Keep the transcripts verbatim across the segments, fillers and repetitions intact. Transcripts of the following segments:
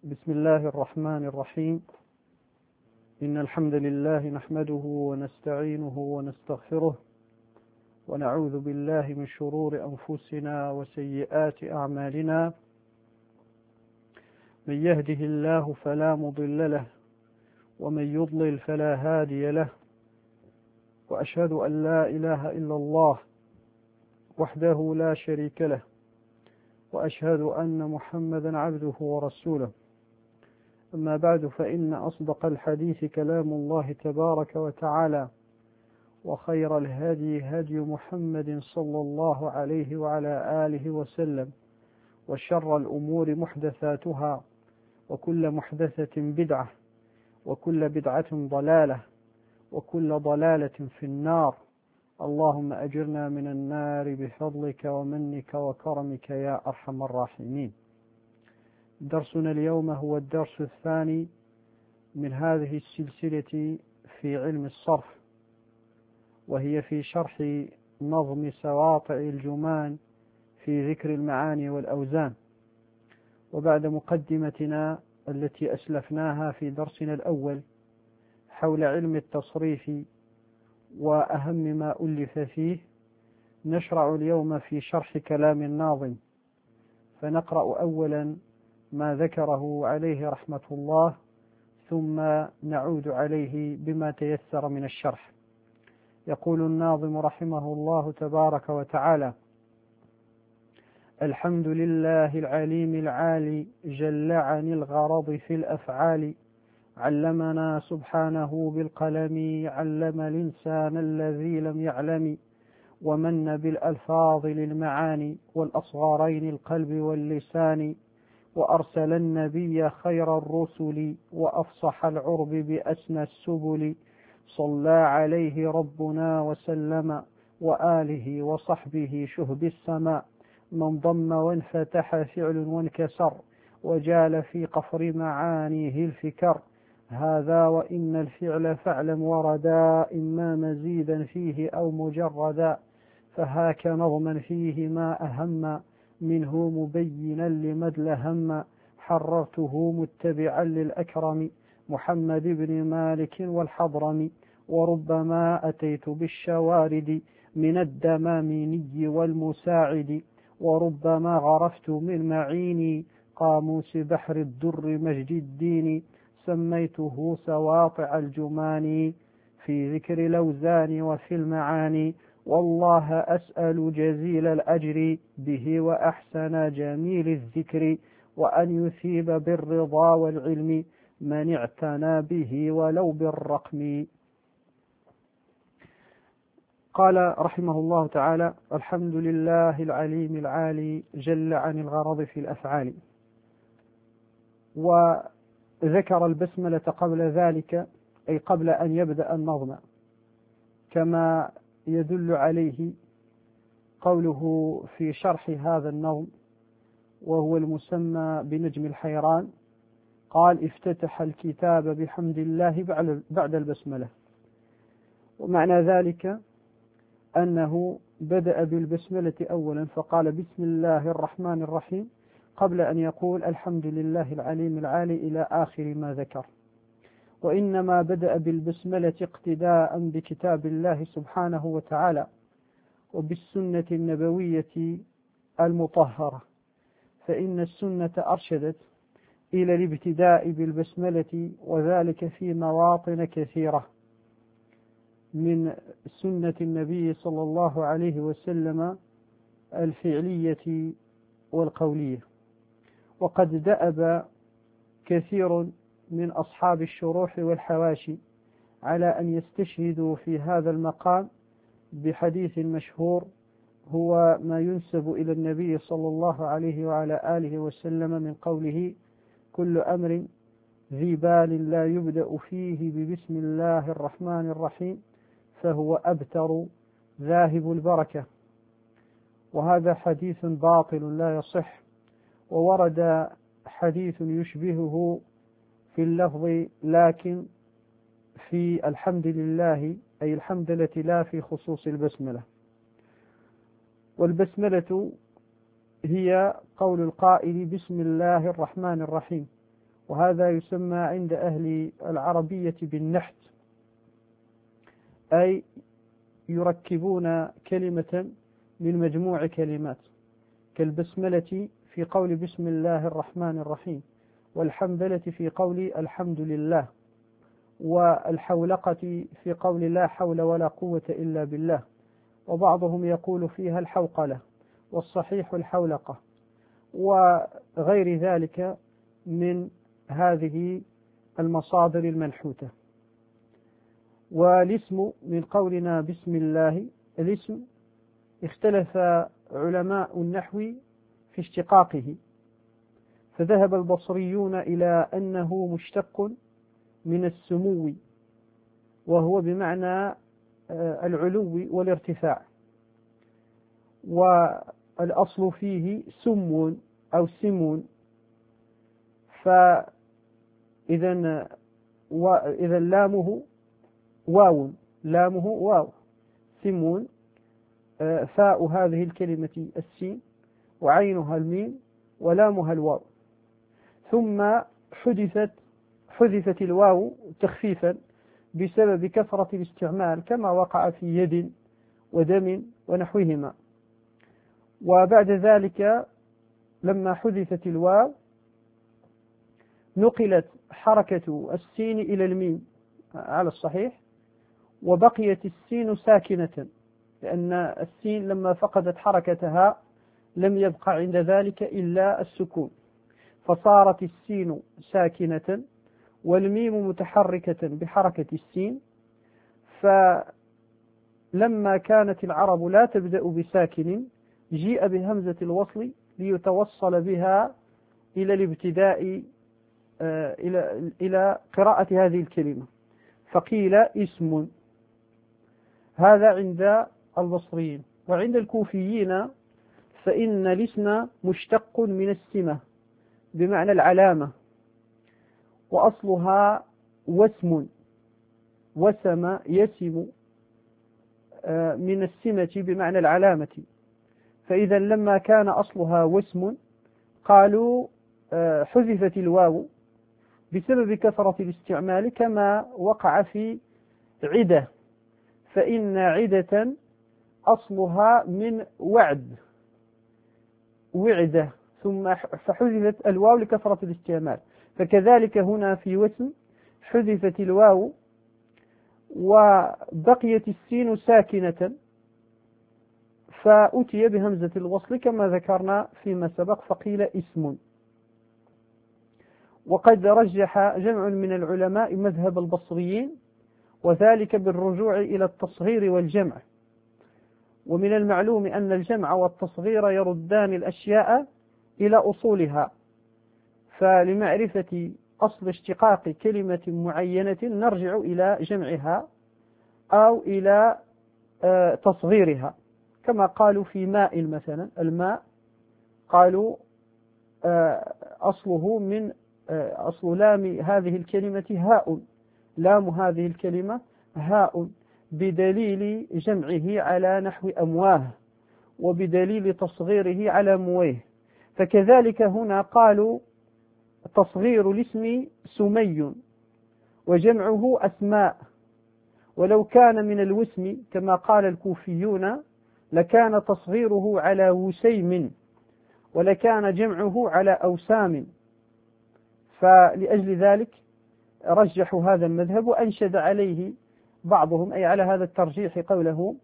بسم الله الرحمن الرحيم. إن الحمد لله نحمده ونستعينه ونستغفره ونعوذ بالله من شرور أنفسنا وسيئات أعمالنا. من يهده الله فلا مضل له ومن يضلل فلا هادي له، وأشهد أن لا إله إلا الله وحده لا شريك له، وأشهد أن محمدا عبده ورسوله. أما بعد، فإن أصدق الحديث كلام الله تبارك وتعالى، وخير الهدي هدي محمد صلى الله عليه وعلى آله وسلم، وشر الأمور محدثاتها، وكل محدثة بدعة، وكل بدعة ضلالة، وكل ضلالة في النار. اللهم أجرنا من النار بفضلك ومنك وكرمك يا أرحم الراحمين. درسنا اليوم هو الدرس الثاني من هذه السلسلة في علم الصرف، وهي في شرح نظم سواطع الجمان في ذكر المعاني والأوزان. وبعد مقدمتنا التي أسلفناها في درسنا الأول حول علم التصريف وأهم ما ألف فيه، نشرع اليوم في شرح كلام الناظم، فنقرأ أولا ما ذكره عليه رحمة الله، ثم نعود عليه بما تيسر من الشرح. يقول الناظم رحمه الله تبارك وتعالى: الحمد لله العليم العالي جل عن الغرض في الأفعال، علمنا سبحانه بالقلم، علم الإنسان الذي لم يعلم، ومن بالألفاظ للمعاني والأصغرين القلب واللسان، وأرسل النبي خير الرسل وأفصح العرب بأسنى السبل، صلى عليه ربنا وسلم، وآله وصحبه شهب السماء، من ضم وانفتح فعل وانكسر، وجال في قفر معانيه الفكر، هذا وإن الفعل فاعلم وردا، إما مزيدا فيه أو مجردا، فهاك نظما فيه ما أهم منه مبينا لمد لهم، حررته متبعا للأكرم محمد بن مالك والحضرم، وربما أتيت بالشوارد من الدماميني والمساعد، وربما غرفت من معيني قاموس بحر الدر مجد الدين، سميته سواطع الجمان في ذكر الأوزان وفي المعاني، والله أسأل جزيل الأجر به وأحسن جميل الذكر، وأن يثيب بالرضا والعلم من اعتنى به ولو بالرقم. قال رحمه الله تعالى: الحمد لله العليم العالي جل عن الغرض في الأفعال. وذكر البسملة قبل ذلك، أي قبل أن يبدأ النظم، كما يدل عليه قوله في شرح هذا النظم وهو المسمى بنجم الحيران، قال: افتتح الكتاب بحمد الله بعد البسملة. ومعنى ذلك أنه بدأ بالبسملة أولا، فقال بسم الله الرحمن الرحيم قبل أن يقول الحمد لله العليم العالي إلى آخر ما ذكر. وإنما بدأ بالبسملة اقتداء بكتاب الله سبحانه وتعالى وبالسنة النبوية المطهرة، فإن السنة أرشدت إلى الابتداء بالبسملة، وذلك في مواطن كثيرة من سنة النبي صلى الله عليه وسلم الفعلية والقولية. وقد دأب كثير من أصحاب الشروح والحواشي على أن يستشهدوا في هذا المقام بحديث مشهور هو ما ينسب إلى النبي صلى الله عليه وعلى آله وسلم من قوله: كل أمر ذي بال لا يبدأ فيه ببسم الله الرحمن الرحيم فهو أبتر ذاهب البركة. وهذا حديث باطل لا يصح. وورد حديث يشبهه في اللفظ لكن في الحمد لله، أي الحمدلة، لا في خصوص البسملة. والبسملة هي قول القائل بسم الله الرحمن الرحيم، وهذا يسمى عند أهل العربية بالنحت، أي يركبون كلمة من مجموع كلمات، كالبسملة في قول بسم الله الرحمن الرحيم، والحمدلة في قول الحمد لله، والحولقة في قول لا حول ولا قوة إلا بالله، وبعضهم يقول فيها الحوقلة، والصحيح الحولقة، وغير ذلك من هذه المصادر المنحوتة. والاسم من قولنا بسم الله، الاسم اختلف علماء النحو في اشتقاقه، فذهب البصريون إلى أنه مشتق من السمو، وهو بمعنى العلو والارتفاع، والأصل فيه سم أو سمون، فإذا وإذا لامه واو، لامه واو، سمون، فاء هذه الكلمة السين، وعينها الميم، ولامها الواو، ثم حذفت حذفت الواو تخفيفا بسبب كثرة الاستعمال، كما وقع في يد ودم ونحوهما. وبعد ذلك لما حذفت الواو نقلت حركة السين إلى الميم على الصحيح، وبقيت السين ساكنة، لأن السين لما فقدت حركتها لم يبقى عند ذلك إلا السكون، فصارت السين ساكنة والميم متحركة بحركة السين. فلما كانت العرب لا تبدأ بساكن جيء بهمزة الوصل ليتوصل بها إلى الابتداء إلى إلى قراءة هذه الكلمة، فقيل اسم. هذا عند البصريين. وعند الكوفيين فإن الاسم مشتق من السمة بمعنى العلامة، وأصلها وسم، وسم يسم من السمة بمعنى العلامة. فإذا لما كان أصلها وسم قالوا حذفت الواو بسبب كثرة الاستعمال، كما وقع في عدة، فإن عدة أصلها من وعد، وعدة، ثم فحذفت الواو لكثرة الاستعمال. فكذلك هنا في وسم حذفت الواو وبقيت السين ساكنة، فأتي بهمزة الوصل كما ذكرنا فيما سبق، فقيل اسم. وقد رجح جمع من العلماء مذهب البصريين، وذلك بالرجوع إلى التصغير والجمع. ومن المعلوم أن الجمع والتصغير يردان الأشياء إلى أصولها، فلمعرفة أصل اشتقاق كلمة معينة نرجع إلى جمعها أو إلى تصغيرها، كما قالوا في ماء مثلا، الماء قالوا أصله من أصل لام هذه الكلمة هاء، لام هذه الكلمة هاء، بدليل جمعه على نحو أمواه، وبدليل تصغيره على مويه. فكذلك هنا قالوا تصغير الاسم سمي وجمعه أسماء، ولو كان من الوسم كما قال الكوفيون لكان تصغيره على وسيم، ولكان جمعه على أوسام. فلأجل ذلك رجحوا هذا المذهب، وأنشد عليه بعضهم، أي على هذا الترجيح، قوله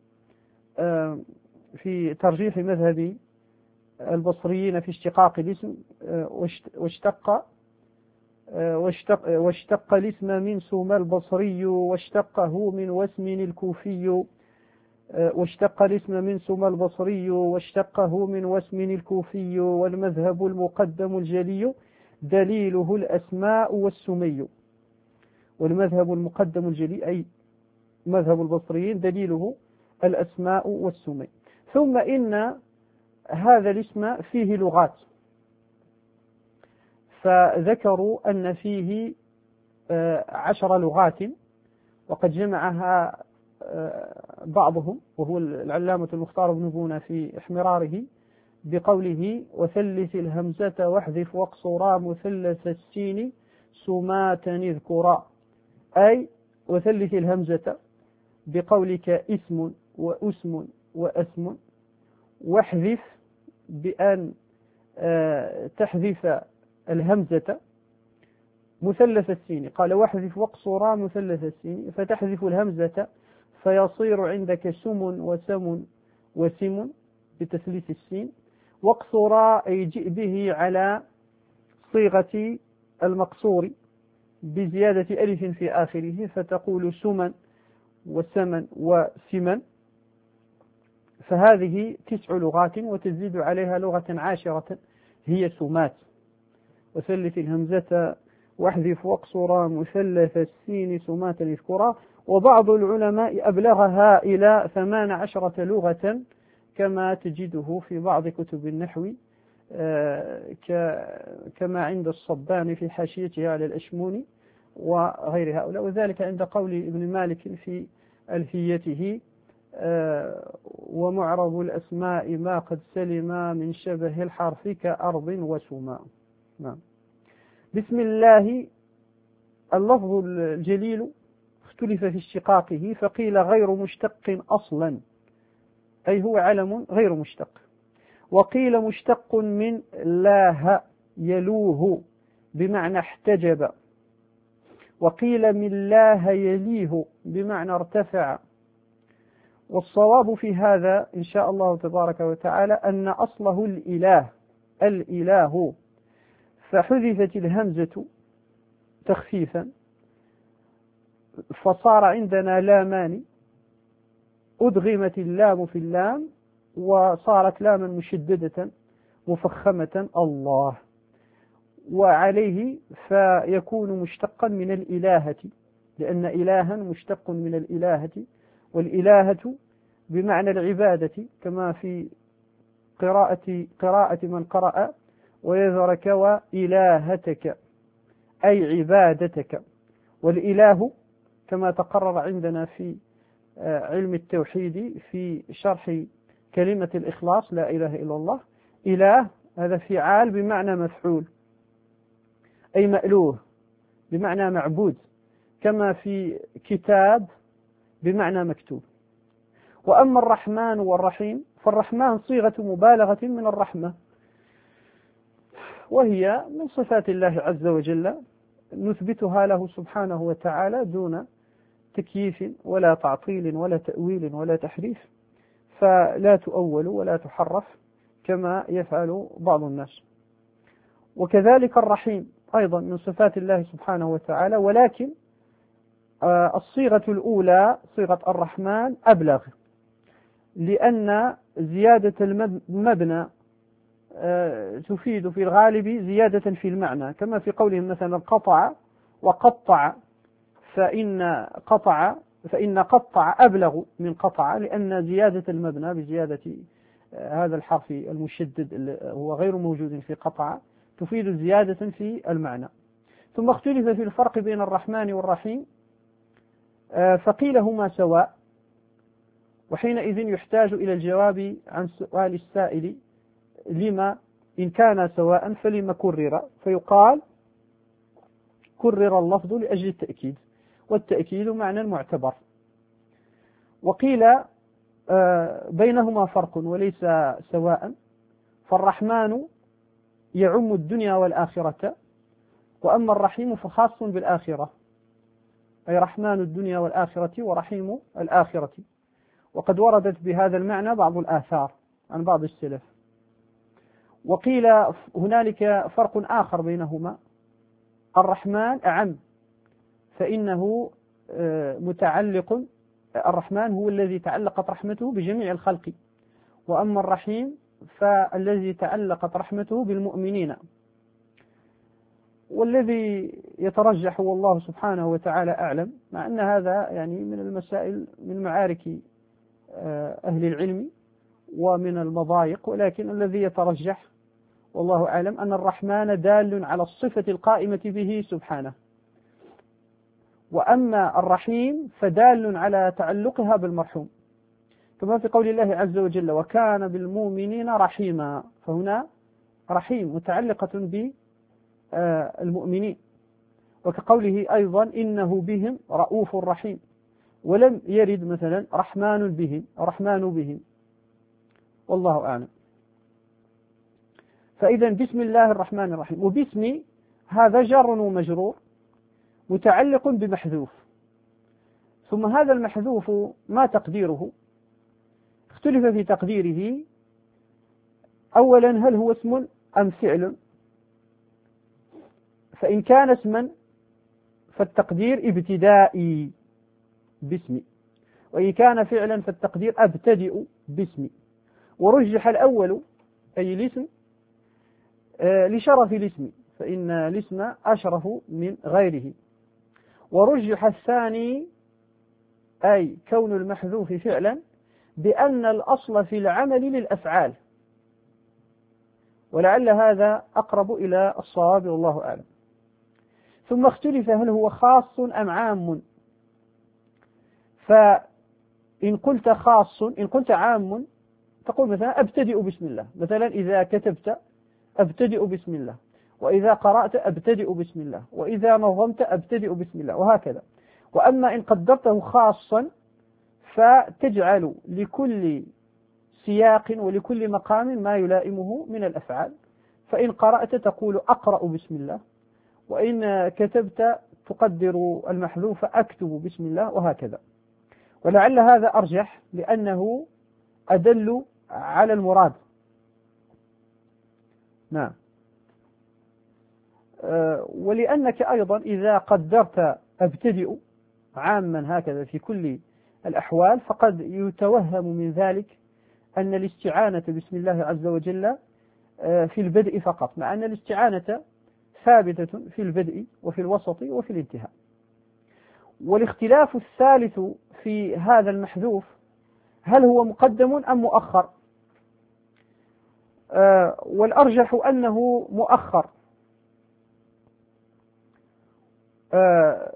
في ترجيح مذهب البصريين في اشتقاق الاسم: واشتق واشتق, واشتق الاسم من سوم البصري، واشتقه من وسم الكوفي، واشتق الاسم من سوم البصري، واشتقه من وسم الكوفي، والمذهب المقدم الجلي دليله الأسماء والسمي. والمذهب المقدم الجلي أي مذهب البصريين دليله الأسماء والسمي. ثم إن هذا الاسم فيه لغات، فذكروا أن فيه عشر لغات، وقد جمعها بعضهم وهو العلامة المختار بن بونة في احمراره بقوله: وثلث الهمزة واحذف واقصرا مثلث السين سماتا اذكرا، أي وثلث الهمزة بقولك اسم وأسم وأسم، واحذف بأن تحذف الهمزة مثلث السين. قال واحذف واقصرا مثلث السين، فتحذف الهمزة فيصير عندك سم وسم وسم بتثليث السين. واقصرا أي جئ به على صيغة المقصور بزيادة ألف في آخره، فتقول سمن وسمن وسمن. فهذه تسع لغات، وتزيد عليها لغة عاشرة هي سمات. وثلث الهمزة واحذف واقصرا مثلث السين سماتا اذكرا. وبعض العلماء أبلغها إلى ثمان عشرة لغة كما تجده في بعض كتب النحو كما عند الصبان في حاشيته على الأشموني وغير هؤلاء، وذلك عند قول ابن مالك في ألفيته ومعرب الأسماء ما قد سلم من شبه الحرف كأرض وسماء. نعم. بسم الله اللفظ الجليل اختلف في اشتقاقه، فقيل غير مشتق أصلا، أي هو علم غير مشتق. وقيل مشتق من لاه يلوه بمعنى احتجب. وقيل من لاه يليه بمعنى ارتفع. والصواب في هذا إن شاء الله تبارك وتعالى أن أصله الإله الإله، فحذفت الهمزة تخفيفا فصار عندنا لامان، أدغمت اللام في اللام وصارت لاما مشددة مفخمة الله، وعليه فيكون مشتقا من الإلهة، لأن إلها مشتق من الإلهة، والإلهة بمعنى العبادة كما في قراءة قراءة من قرأ ويذرك وإلهتك أي عبادتك. والإله كما تقرر عندنا في علم التوحيد في شرح كلمة الإخلاص لا إله إلا الله، إله هذا فعال بمعنى مفعول أي مألوه بمعنى معبود، كما في كتاب بمعنى مكتوب. وأما الرحمن والرحيم فالرحمن صيغة مبالغة من الرحمة، وهي من صفات الله عز وجل نثبتها له سبحانه وتعالى دون تكييف ولا تعطيل ولا تأويل ولا تحريف، فلا تؤول ولا تحرف كما يفعل بعض الناس. وكذلك الرحيم أيضا من صفات الله سبحانه وتعالى، ولكن الصيغة الأولى صيغة الرحمن أبلغ، لأن زيادة المبنى تفيد في الغالب زيادة في المعنى، كما في قولهم مثلا قطع وقطع، فإن قطع فإن قطع أبلغ من قطع، لأن زيادة المبنى بزيادة هذا الحرف المشدد هو غير موجود في قطع تفيد زيادة في المعنى. ثم اختلف في الفرق بين الرحمن والرحيم، فقيل هما سواء، وحينئذ يحتاج إلى الجواب عن سؤال السائل لما إن كان سواء فلما كرر، فيقال كرر اللفظ لأجل التأكيد، والتأكيد معنى معتبر. وقيل بينهما فرق وليس سواء، فالرحمن يعم الدنيا والآخرة، وأما الرحيم فخاص بالآخرة، أي رحمن الدنيا والآخرة ورحيم الآخرة. وقد وردت بهذا المعنى بعض الآثار عن بعض السلف. وقيل هنالك فرق آخر بينهما، الرحمن أعم، فإنه متعلق، الرحمن هو الذي تعلقت رحمته بجميع الخلق، وأما الرحيم فالذي تعلقت رحمته بالمؤمنين. والذي يترجح والله سبحانه وتعالى أعلم، مع أن هذا يعني من المسائل من معارك أهل العلم ومن المضايق، ولكن الذي يترجح والله أعلم أن الرحمن دال على الصفة القائمة به سبحانه، وأما الرحيم فدال على تعلقها بالمرحوم، كما في قول الله عز وجل وكان بالمؤمنين رحيما، فهنا رحيم متعلقة بالمؤمنين. وكقوله أيضا إنه بهم رؤوف رحيم، ولم يرد مثلا رحمن بهم رحمن بهم، والله أعلم. فإذا بسم الله الرحمن الرحيم، وباسم هذا جر ومجرور متعلق بمحذوف، ثم هذا المحذوف ما تقديره؟ اختلف في تقديره. أولا هل هو اسم أم فعل؟ فإن كان اسما فالتقدير ابتدائي باسمي، وإن كان فعلا فالتقدير أبتدئ باسمي. ورجح الأول أي الاسم آه لشرف الاسم، فإن الاسم أشرف من غيره. ورجح الثاني أي كون المحذوف فعلا بأن الأصل في العمل للأفعال، ولعل هذا أقرب إلى الصواب والله أعلم. ثم اختلف هل هو خاص أم عام. فإن قلت خاص، إن قلت عام تقول مثلا أبتدئ بسم الله، مثلا إذا كتبت أبتدئ بسم الله، وإذا قرأت أبتدئ بسم الله، وإذا نظمت أبتدئ بسم الله، وهكذا. وأما إن قدرته خاصا فتجعل لكل سياق ولكل مقام ما يلائمه من الأفعال. فإن قرأت تقول أقرأ بسم الله، وإن كتبت تقدر المحذوف أكتب بسم الله، وهكذا. ولعل هذا أرجح لأنه أدل على المراد. نعم. أه ولأنك أيضا إذا قدرت أبتدئ عاما هكذا في كل الأحوال فقد يتوهم من ذلك أن الاستعانة بسم الله عز وجل في البدء فقط، مع أن الاستعانة ثابتة في البدء وفي الوسط وفي الانتهاء. والاختلاف الثالث في هذا المحذوف هل هو مقدم أم مؤخر؟ آه والأرجح أنه مؤخر. آه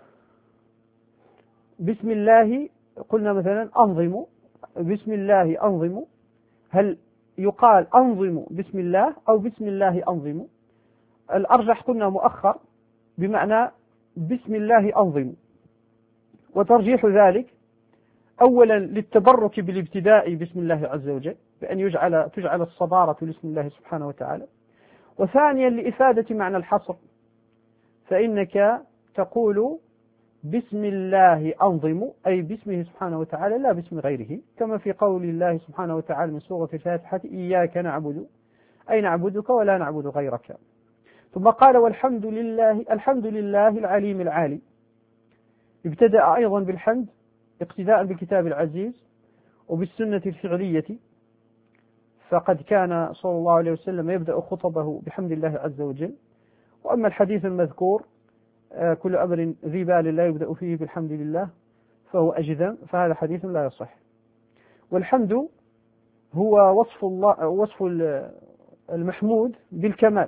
بسم الله قلنا مثلا أنظم، بسم الله أنظم، هل يقال أنظم بسم الله أو بسم الله أنظم؟ الأرجح قلنا مؤخر بمعنى بسم الله أنظم. وترجيح ذلك أولا للتبرك بالابتداء بسم الله عز وجل بأن يجعل تجعل الصدارة لاسم الله سبحانه وتعالى، وثانيا لإفادة معنى الحصر، فإنك تقول بسم الله أنظم أي باسمه سبحانه وتعالى لا باسم غيره، كما في قول الله سبحانه وتعالى من سورة الفاتحة إياك نعبد أي نعبدك ولا نعبد غيرك. ثم قال والحمد لله، الحمد لله العليم العالي. ابتدأ أيضا بالحمد اقتداء بالكتاب العزيز وبالسنة الفعلية، فقد كان صلى الله عليه وسلم يبدأ خطبه بحمد الله عز وجل. وأما الحديث المذكور كل أمر ذي بال لا يبدأ فيه بالحمد لله فهو أجذم، فهذا حديث لا يصح. والحمد هو وصف الله، وصف المحمود بالكمال،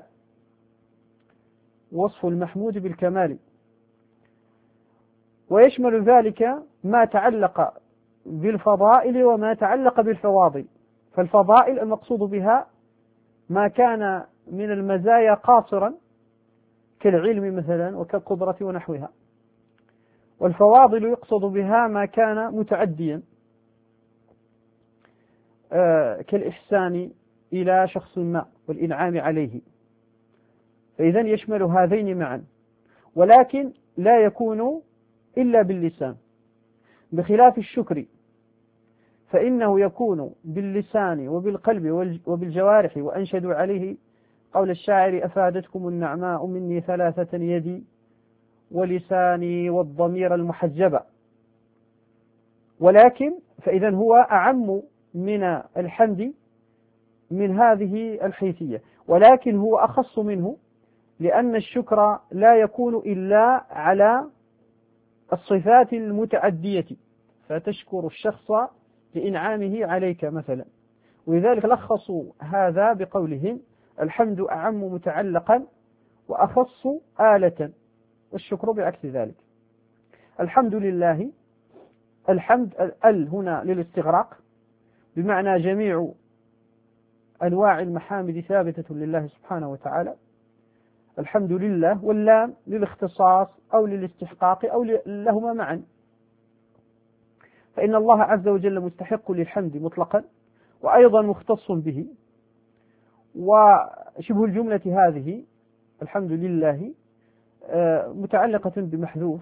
وصف المحمود بالكمال، ويشمل ذلك ما تعلق بالفضائل وما تعلق بالفواضل. فالفضائل المقصود بها ما كان من المزايا قاصرا كالعلم مثلا وكالقدرة ونحوها، والفواضل يقصد بها ما كان متعديا آه كالإحسان إلى شخص ما والإنعام عليه، فإذا يشمل هذين معا، ولكن لا يكون إلا باللسان، بخلاف الشكر فإنه يكون باللسان وبالقلب وبالجوارح. وأنشدوا عليه قول الشاعر أفادتكم النعماء مني ثلاثة يدي ولساني والضمير المحجبة. ولكن فإذا هو أعم من الحمد من هذه الحيثية، ولكن هو أخص منه لأن الشكر لا يكون إلا على الصفات المتعدية، فتشكر الشخص لإنعامه عليك مثلا. ولذلك لخصوا هذا بقولهم الحمد أعم متعلقا وأخص آلة، والشكر بعكس ذلك. الحمد لله، الحمد ال هنا للاستغراق بمعنى جميع أنواع المحامد ثابتة لله سبحانه وتعالى. الحمد لله، واللام للاختصاص أو للاستحقاق أو لهما معا، فإن الله عز وجل مستحق للحمد مطلقا وأيضا مختص به. وشبه الجملة هذه الحمد لله متعلقة بمحذوف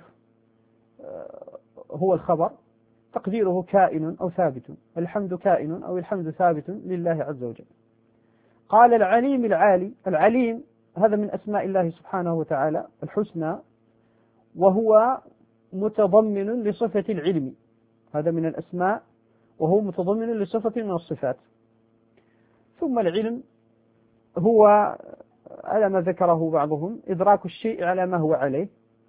هو الخبر، تقديره كائن أو ثابت، الحمد كائن أو الحمد ثابت لله عز وجل. قال العليم العالي، العليم هذا من أسماء الله سبحانه وتعالى الحسنى، وهو متضمن لصفة العلم، هذا من الأسماء وهو متضمن لصفة من الصفات. ثم العلم هو على ما ذكره بعضهم إدراك الشيء على ما هو عليه،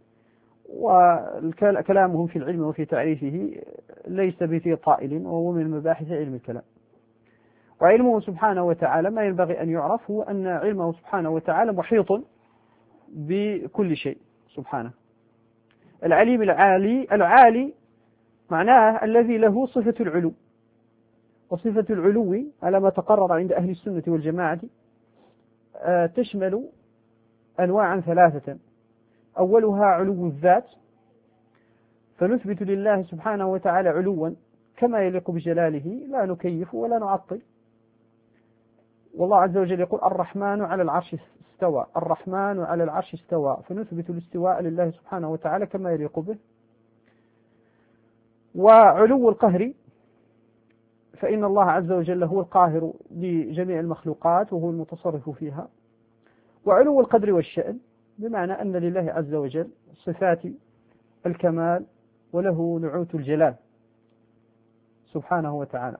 وكلامهم في العلم وفي تعريفه ليس بذي طائل، وهو من مباحث علم الكلام. وعلمه سبحانه وتعالى ما ينبغي أن يعرف هو أن علمه سبحانه وتعالى محيط بكل شيء سبحانه. العليم العالي، العالي معناه الذي له صفة العلو، وصفة العلو على ما تقرر عند أهل السنة والجماعة تشمل أنواعا ثلاثة. أولها علو الذات، فنثبت لله سبحانه وتعالى علوا كما يليق بجلاله، لا نكيف ولا نعطل. والله عز وجل يقول الرحمن على العرش استوى، الرحمن على العرش استوى، فنثبت الاستواء لله سبحانه وتعالى كما يليق به. وعلو القهر، فإن الله عز وجل هو القاهر لجميع المخلوقات وهو المتصرف فيها. وعلو القدر والشأن، بمعنى أن لله عز وجل صفات الكمال وله نعوت الجلال سبحانه وتعالى.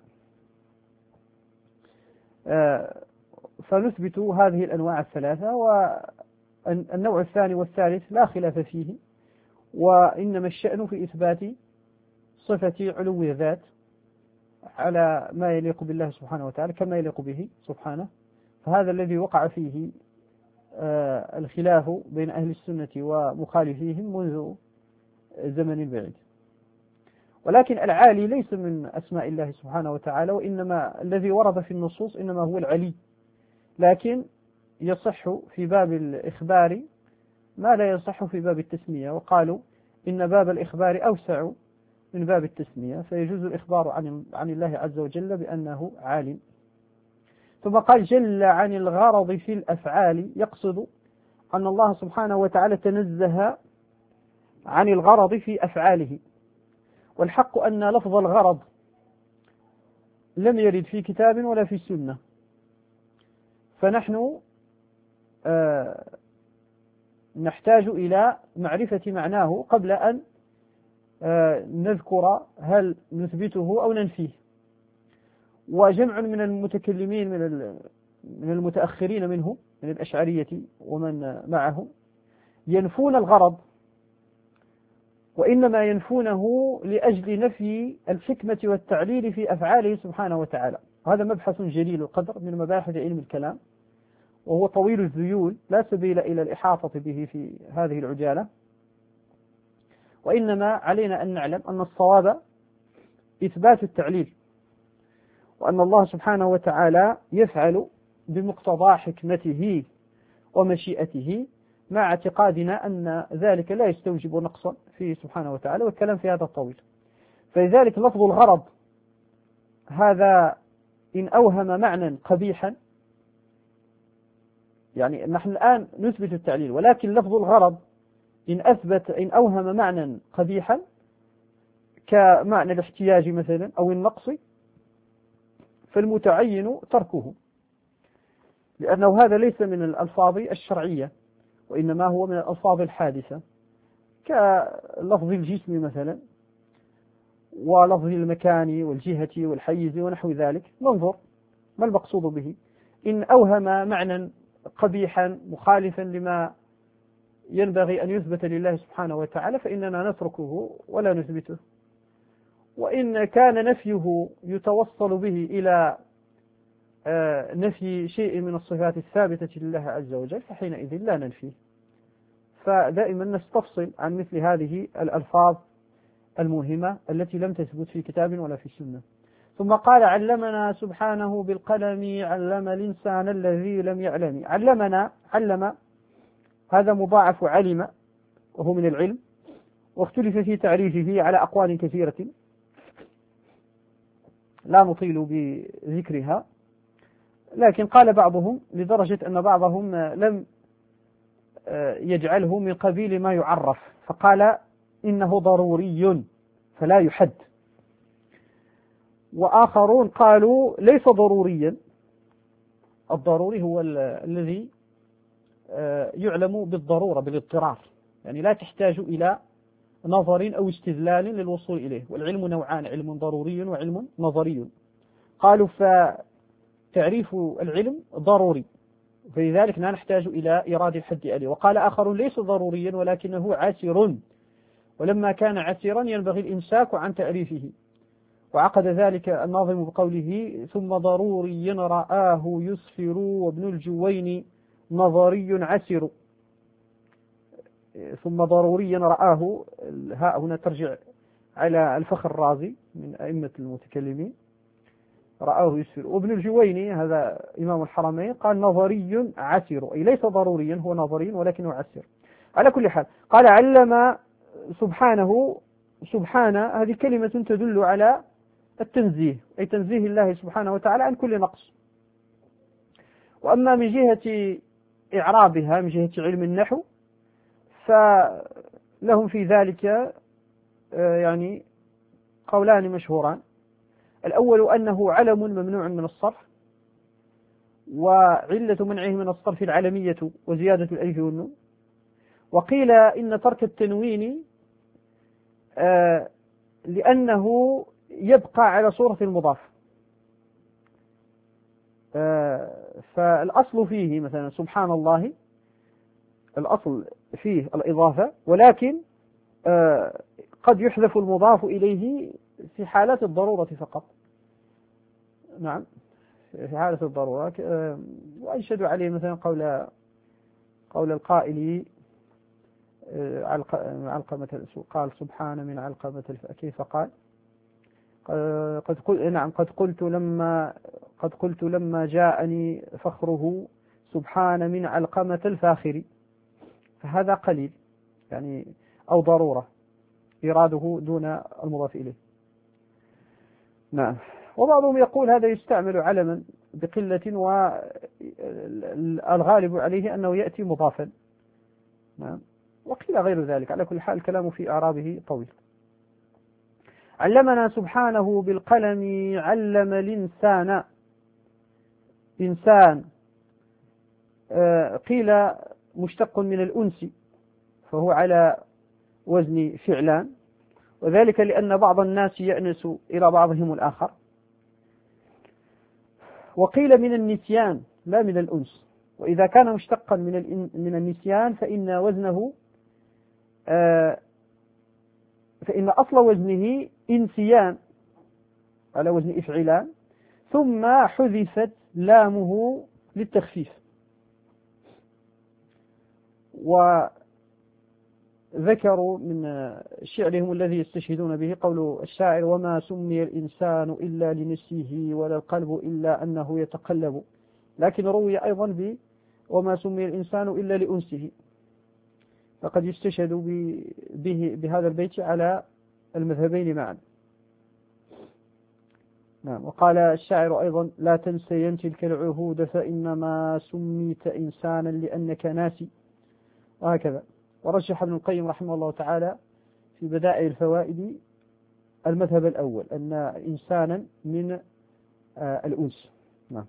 فنثبت هذه الأنواع الثلاثة. والنوع الثاني والثالث لا خلاف فيه، وإنما الشأن في إثبات صفة علو الذات على ما يليق بالله سبحانه وتعالى كما يليق به سبحانه. فهذا الذي وقع فيه الخلاف بين أهل السنة ومخالفيهم منذ زمن بعيد. ولكن العالي ليس من أسماء الله سبحانه وتعالى، وإنما الذي ورد في النصوص إنما هو العلي، لكن يصح في باب الإخبار ما لا يصح في باب التسمية، وقالوا إن باب الإخبار أوسع من باب التسمية، فيجوز الإخبار عن عن الله عز وجل بأنه عالم. ثم قال جل عن الغرض في الأفعال، يقصد أن الله سبحانه وتعالى تنزه عن الغرض في أفعاله. والحق أن لفظ الغرض لم يرد في كتاب ولا في سنة، فنحن آه نحتاج إلى معرفة معناه قبل أن آه نذكر هل نثبته أو ننفيه. وجمع من المتكلمين من من المتأخرين منه من الأشعرية ومن معهم ينفون الغرض، وإنما ينفونه لأجل نفي الحكمة والتعليل في أفعاله سبحانه وتعالى. هذا مبحث جليل القدر من مباحث علم الكلام، وهو طويل الذيول لا سبيل إلى الإحاطة به في هذه العجالة. وإنما علينا أن نعلم أن الصواب إثبات التعليل، وأن الله سبحانه وتعالى يفعل بمقتضى حكمته ومشيئته، مع اعتقادنا أن ذلك لا يستوجب نقصا فيه سبحانه وتعالى، والكلام في هذا الطويل. فلذلك لفظ الغرض هذا إن أوهم معنى قبيحا، يعني نحن الآن نثبت التعليل، ولكن لفظ الغرض إن أثبت إن أوهم معنى قبيحا كمعنى الاحتياج مثلا أو النقص، فالمتعين تركه، لأنه هذا ليس من الألفاظ الشرعية، وإنما هو من الألفاظ الحادثة، كلفظ الجسم مثلا ولفظ المكان والجهة والحيز ونحو ذلك. ننظر ما المقصود به. إن أوهم معنى قبيحا مخالفا لما ينبغي أن يثبت لله سبحانه وتعالى فإننا نتركه ولا نثبته. وإن كان نفيه يتوصل به إلى نفي شيء من الصفات الثابتة لله عز وجل فحينئذ لا ننفيه. فدائما نستفصل عن مثل هذه الألفاظ المهمة التي لم تثبت في كتاب ولا في سنة. ثم قال علمنا سبحانه بالقلم علم الإنسان الذي لم يعلم. علمنا، علم هذا مضاعف علم وهو من العلم، واختلف في تعريفه على أقوال كثيرة لا نطيل بذكرها، لكن قال بعضهم لدرجة أن بعضهم لم يجعله من قبيل ما يعرف، فقال إنه ضروري فلا يحد. وآخرون قالوا ليس ضروريا، الضروري هو الذي يعلم بالضرورة بالاضطرار، يعني لا تحتاج إلى نظر أو استدلال للوصول إليه، والعلم نوعان، علم ضروري وعلم نظري. قالوا فتعريف العلم ضروري، فلذلك لا نحتاج إلى إيراد الحد عليه. وقال آخر ليس ضروريا ولكنه عسر، ولما كان عسرا ينبغي الإمساك عن تعريفه. وعقد ذلك الناظم بقوله ثم ضروري رآه يسفر وابن الجوين نظري عسر. ثم ضروريا رآه، ها هنا ترجع على الفخر الرازي من أئمة المتكلمين، رآه يسفر. وابن الجويني هذا إمام الحرمين قال نظري عسر، أي ليس ضروريا، هو نظري ولكنه عسر. على كل حال قال علم سبحانه، سبحانه هذه كلمة تدل على التنزيه، أي تنزيه الله سبحانه وتعالى عن كل نقص. وأما من جهة إعرابها من جهة علم النحو فلهم في ذلك يعني قولان مشهوران. الأول أنه علم ممنوع من الصرف، وعلة منعه من الصرف العلمية وزيادة الألف والنون. وقيل إن ترك التنوين لأنه يبقى على صورة المضاف، فالأصل فيه مثلا سبحان الله الأصل فيه الإضافة، ولكن قد يحذف المضاف إليه في حالات الضرورة فقط. نعم في حالة الضرورة. وأنشد عليه مثلا قول قول القائل علقمة، قال سبحان من علقمة، كيف قال قد قلت نعم قد قلت لما قد قلت لما جاءني فخره سبحان من علقمة الفاخر. فهذا قليل يعني أو ضرورة إراده دون المضاف إليه. نعم. وبعضهم يقول هذا يستعمل علما بقلة، والغالب عليه أنه يأتي مضافا. نعم. وقيل غير ذلك. على كل حال الكلام في أعرابه طويل. علمنا سبحانه بالقلم علم الإنسان، إنسان قيل مشتق من الأنس فهو على وزن فعلان، وذلك لأن بعض الناس يأنس إلى بعضهم الآخر. وقيل من النسيان لا من الأنس، وإذا كان مشتقا من من النسيان فإن وزنه فإن أصل وزنه إنسيان على وزن إفعلان، ثم حذفت لامه للتخفيف. وذكروا من شعرهم الذي يستشهدون به قول الشاعر وما سمي الإنسان إلا لنسيه ولا القلب إلا أنه يتقلب، لكن روي أيضا ب وما سمي الإنسان إلا لأنسه، فقد يستشهد به بهذا البيت على المذهبين معا. نعم. وقال الشاعر أيضا لا تنسين تلك العهود فإنما سميت إنسانا لأنك ناسي، وهكذا. ورجح ابن القيم رحمه الله تعالى في بدائع الفوائد المذهب الأول أن إنسانا من الأنس. نعم.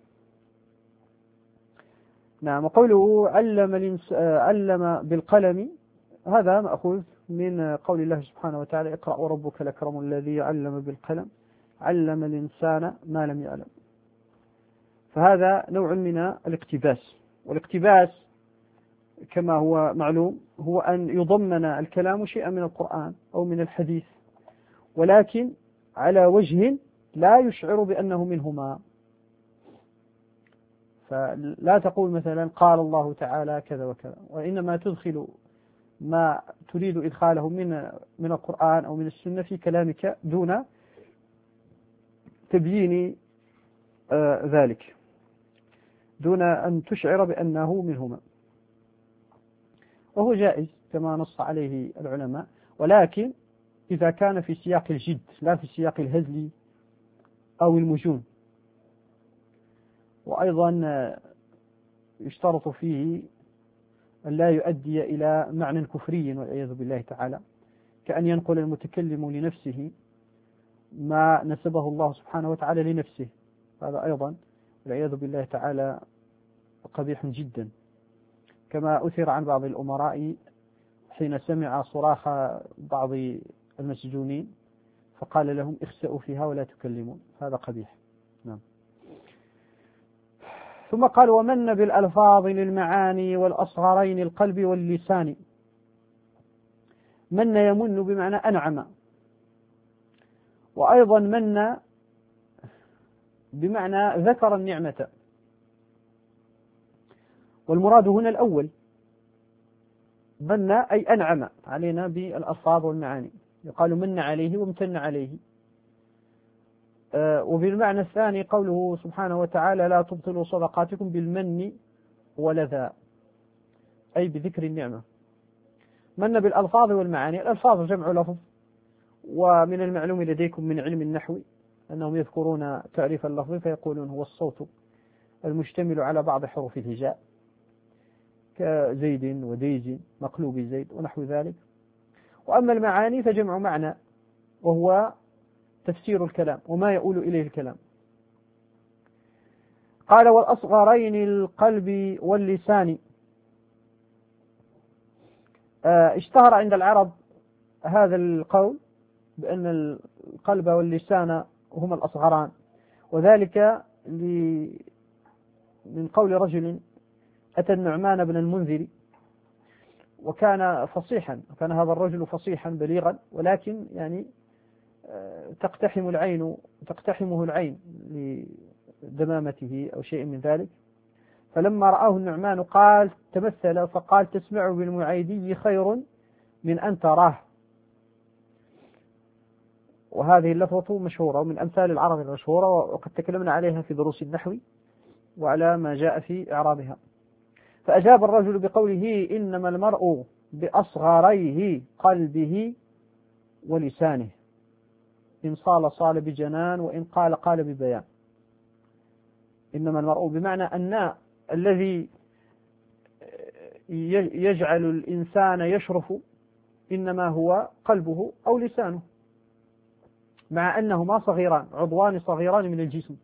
نعم. وقوله علم علم بالقلم هذا مأخوذ من قول الله سبحانه وتعالى اقرأ وربك الأكرم الذي علم بالقلم علم الإنسان ما لم يعلم. فهذا نوع من الاقتباس، والاقتباس كما هو معلوم هو أن يضمن الكلام شيئا من القرآن أو من الحديث، ولكن على وجه لا يشعر بأنه منهما. فلا تقول مثلا قال الله تعالى كذا وكذا، وإنما تدخل ما تريد إدخاله من من القرآن أو من السنة في كلامك دون تبيين آه ذلك، دون أن تشعر بأنه منهما. وهو جائز كما نص عليه العلماء، ولكن إذا كان في سياق الجد لا في سياق الهزل أو المجون. وأيضا يشترط فيه أن لا يؤدي إلى معنى كفري والعياذ بالله تعالى، كأن ينقل المتكلم لنفسه ما نسبه الله سبحانه وتعالى لنفسه، هذا أيضا والعياذ بالله تعالى قبيح جدا، كما أثر عن بعض الأمراء حين سمع صراخ بعض المسجونين فقال لهم اخسأوا فيها ولا تكلمون، هذا قبيح. نعم. ثم قال ومن بالألفاظ للمعاني والأصغرين القلب واللسان. من يمن بمعنى أنعم، وأيضا من بمعنى ذكر النعمة، والمراد هنا الأول، من أي أنعم علينا بالألفاظ والمعاني، يقال من عليه وامتن عليه. آه وبالمعنى الثاني قوله سبحانه وتعالى لا تبطلوا صدقاتكم بالمن ولذا، أي بذكر النعمة. من بالألفاظ والمعاني، الألفاظ جمع لفظ، ومن المعلوم لديكم من علم النحو أنهم يذكرون تعريف اللفظ فيقولون هو الصوت المشتمل على بعض حروف الهجاء كزيد وديج مقلوب زيد ونحو ذلك. وأما المعاني فجمع معنى، وهو تفسير الكلام وما يؤول إليه الكلام. قال والأصغرين القلب واللسان. اشتهر عند العرب هذا القول بأن القلب واللسان هما الأصغران، وذلك من قول رجل أتى النعمان بن المنذر وكان فصيحا، وكان هذا الرجل فصيحا بليغا، ولكن يعني تقتحم العين تقتحمه العين لدمامته أو شيء من ذلك. فلما رآه النعمان قال تمثل فقال تسمع بالمعيدي خير من أن تراه. وهذه اللفظة مشهورة من أمثال العرب المشهورة، وقد تكلمنا عليها في دروس النحو وعلى ما جاء في إعرابها. فأجاب الرجل بقوله إنما المرء بأصغريه قلبه ولسانه، إن صال صال بجنان وإن قال قال ببيان. إنما المرء بمعنى أن الذي يجعل الإنسان يشرف إنما هو قلبه أو لسانه، مع أنهما صغيران، عضوان صغيران من الجسم.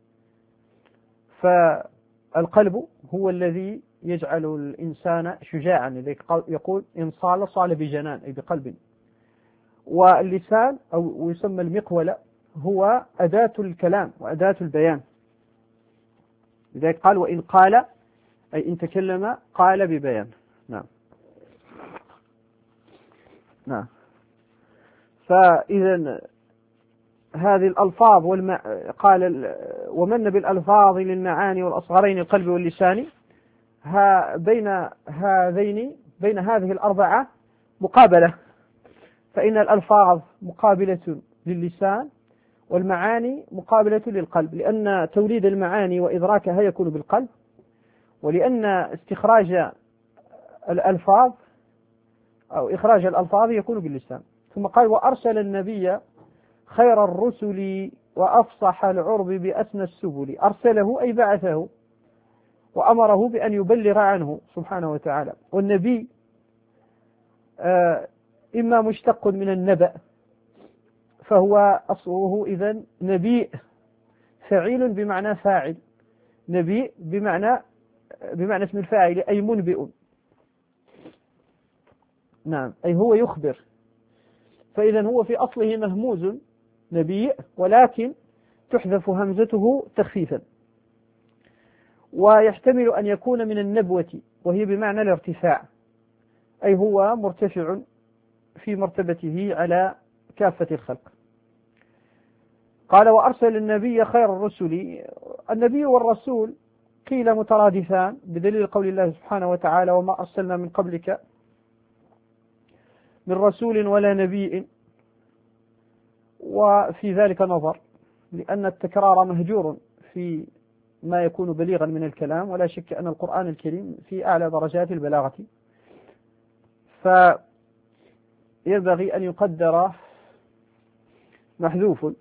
فالقلب هو الذي يجعل الإنسان شجاعا، يقول إن صال صال بجنان أي بقلب. واللسان أو يسمى المقولة هو أداة الكلام وأداة البيان، لذلك قال وإن قال أي إن تكلم قال ببيان. نعم نعم. فإذا هذه الألفاظ والم... قال ومن بالألفاظ للمعاني والأصغرين القلب واللسان، ها بين هذين بين هذه الأربعة مقابلة، فإن الألفاظ مقابلة للسان والمعاني مقابلة للقلب، لأن توليد المعاني وإدراكها يكون بالقلب، ولأن استخراج الألفاظ أو إخراج الألفاظ يكون باللسان. ثم قال وأرسل النبي خير الرسل وأفصح العرب بأسنى السبل. أرسله أي بعثه وأمره بأن يبلغ عنه سبحانه وتعالى. والنبي آه إما مشتق من النبأ فهو أصله إذن نبي فعيل بمعنى فاعل، نبي بمعنى بمعنى اسم الفاعل أي منبئ. نعم أي هو يخبر، فإذا هو في أصله مهموز نبي، ولكن تحذف همزته تخفيفا. ويحتمل أن يكون من النبوة وهي بمعنى الارتفاع، أي هو مرتفع في مرتبته على كافة الخلق. قال وأرسل النبي خير الرسل. النبي والرسول قيل مترادفان بدليل قول الله سبحانه وتعالى وما أرسلنا من قبلك من رسول ولا نبي، وفي ذلك نظر، لأن التكرار مهجور في ما يكون بليغا من الكلام، ولا شك أن القرآن الكريم في أعلى درجات البلاغة. فينبغي أن يقدر محذوف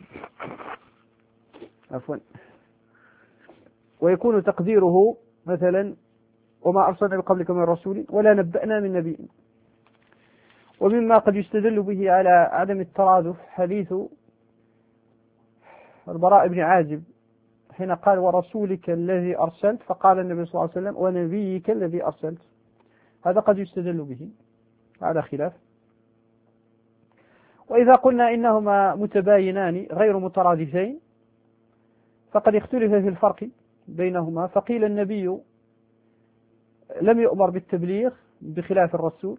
عفوا ويكون تقديره مثلا وما أرسلنا قبلك من رسول ولا نبأنا من نبي. ومما قد يستدل به على عدم الترادف حديث البراء بن عازب حين قال ورسولك الذي أرسلت، فقال النبي صلى الله عليه وسلم ونبيك الذي أرسلت. هذا قد يستدل به على خلاف. وإذا قلنا إنهما متباينان غير مترادفين فقد اختلف في الفرق بينهما، فقيل النبي لم يؤمر بالتبليغ بخلاف الرسول،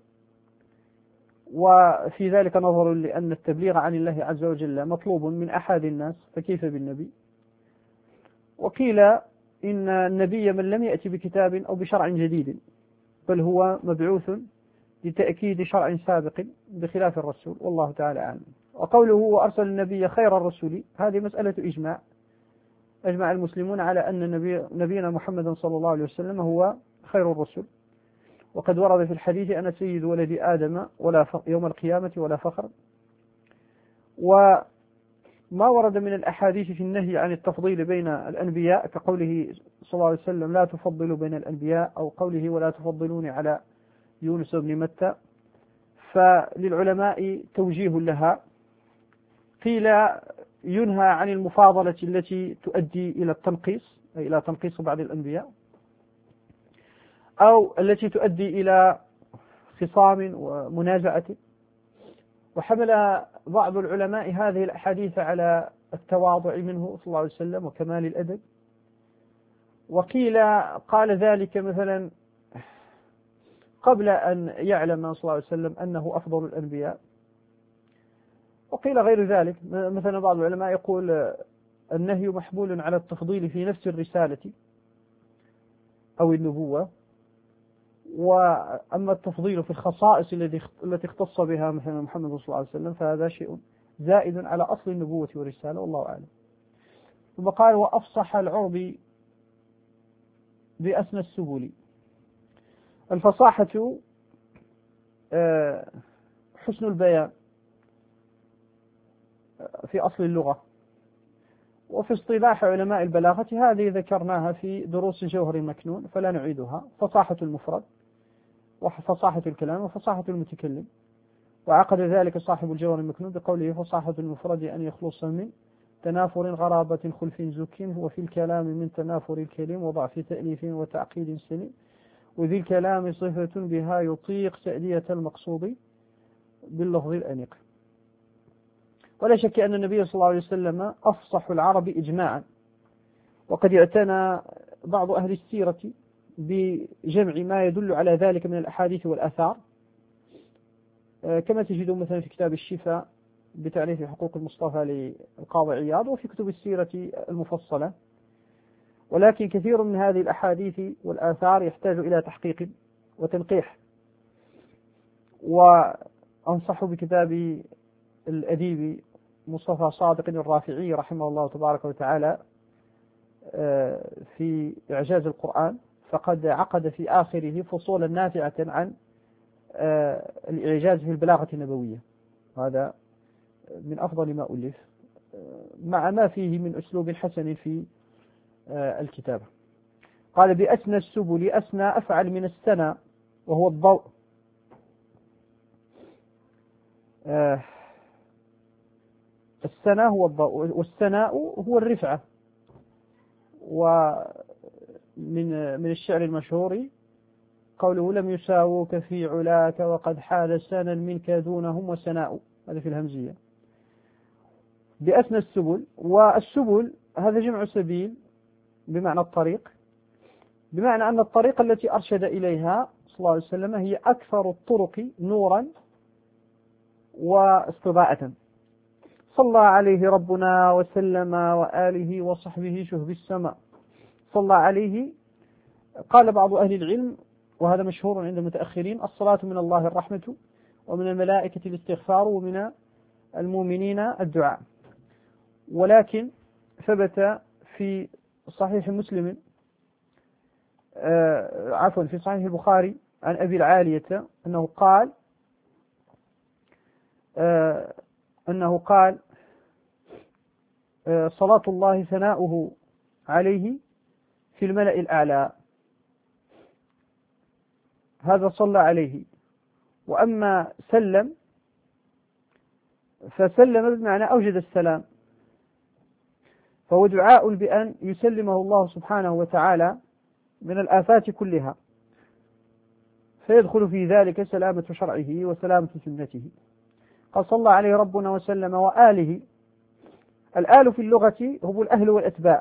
وفي ذلك نظر لأن التبليغ عن الله عز وجل مطلوب من أحد الناس فكيف بالنبي. وقيل إن النبي من لم يأتي بكتاب أو بشرع جديد بل هو مبعوث لتأكيد شرع سابق بخلاف الرسول، والله تعالى أعلم. وقوله وأرسل النبي خير الرسول هذه مسألة إجماع، أجمع المسلمون على أن نبي نبينا محمد صلى الله عليه وسلم هو خير الرسل. وقد ورد في الحديث أنا سيد ولد آدم ولا يوم القيامة ولا فخر. وما ورد من الأحاديث في النهي عن التفضيل بين الأنبياء كقوله صلى الله عليه وسلم لا تفضلوا بين الأنبياء، أو قوله ولا تفضلوني على يونس بن متى، فللعلماء توجيه لها. قيل ينهى عن المفاضلة التي تؤدي إلى التنقيص، أي إلى تنقيص بعض الأنبياء، أو التي تؤدي إلى خصام ومنازعة. وحمل بعض العلماء هذه الأحاديث على التواضع منه صلى الله عليه وسلم وكمال الأدب. وقيل قال ذلك مثلا قبل أن يعلم صلى الله عليه وسلم أنه أفضل الأنبياء. وقيل غير ذلك، مثلا بعض العلماء يقول النهي محمول على التفضيل في نفس الرسالة أو النبوة، وأما التفضيل في الخصائص التي اختص بها مثلا محمد صلى الله عليه وسلم فهذا شيء زائد على أصل النبوة والرسالة، والله أعلم. ثم قال وأفصح العرب بأسنى السبل. الفصاحة حسن البيان في أصل اللغة، وفي اصطلاح علماء البلاغة هذه ذكرناها في دروس جوهر مكنون فلا نعيدها. فصاحة المفرد وفصاحة الكلام وفصاحة المتكلم. وعقد ذلك صاحب الجوهر المكنون بقوله فصاحة المفرد أن يخلص من تنافر غرابة خلف زك، وفي الكلام من تنافر الكلم وضعف تأليف وتعقيد سليم، وذي الكلام صفة بها يطيق تأدية المقصود باللفظ الأنيق. ولا شك أن النبي صلى الله عليه وسلم أفصح العرب إجماعا. وقد اعتنى بعض أهل السيرة بجمع ما يدل على ذلك من الأحاديث والآثار، كما تجد مثلا في كتاب الشفاء بتعريف حقوق المصطفى للقاضي عياض، وفي كتب السيرة المفصلة. ولكن كثير من هذه الأحاديث والآثار يحتاج إلى تحقيق وتنقيح. وأنصح بكتاب الأديب مصطفى صادق الرافعي رحمه الله تبارك وتعالى في إعجاز القرآن، فقد عقد في آخره فصولا نافعة عن الإعجاز في البلاغة النبوية، هذا من أفضل ما ألف، مع ما فيه من أسلوب حسن في الكتابة. قال بأسنى السبل، أسنى أفعل من السنى وهو الضوء. السنى هو الضوء، والسناء هو الرفعة. ومن من الشعر المشهور قوله لم يساووك في علاك وقد حال سنا منك دونهم وسناء، هذا في الهمزية. بأسنى السبل، والسبل هذا جمع سبيل بمعنى الطريق، بمعنى أن الطريق التي أرشد إليها صلى الله عليه وسلم هي أكثر الطرق نورا واستضاءة. صلى عليه ربنا وسلم وآله وصحبه شهب السماء. صلى عليه، قال بعض أهل العلم وهذا مشهور عند المتأخرين الصلاة من الله الرحمة، ومن الملائكة الاستغفار، ومن المؤمنين الدعاء. ولكن ثبت في صحيح مسلم آه عفوا في صحيح البخاري عن أبي العالية أنه قال آه أنه قال آه صلاة الله ثناؤه عليه في الملأ الأعلى. هذا صلى عليه. وأما سلم فسلم بمعنى أوجد السلام، فهو دعاء بأن يسلمه الله سبحانه وتعالى من الآفات كلها، فيدخل في ذلك سلامة شرعه وسلامة سنته. قال صلى عليه ربنا وسلم وآله. الآل في اللغة هم الأهل والأتباع،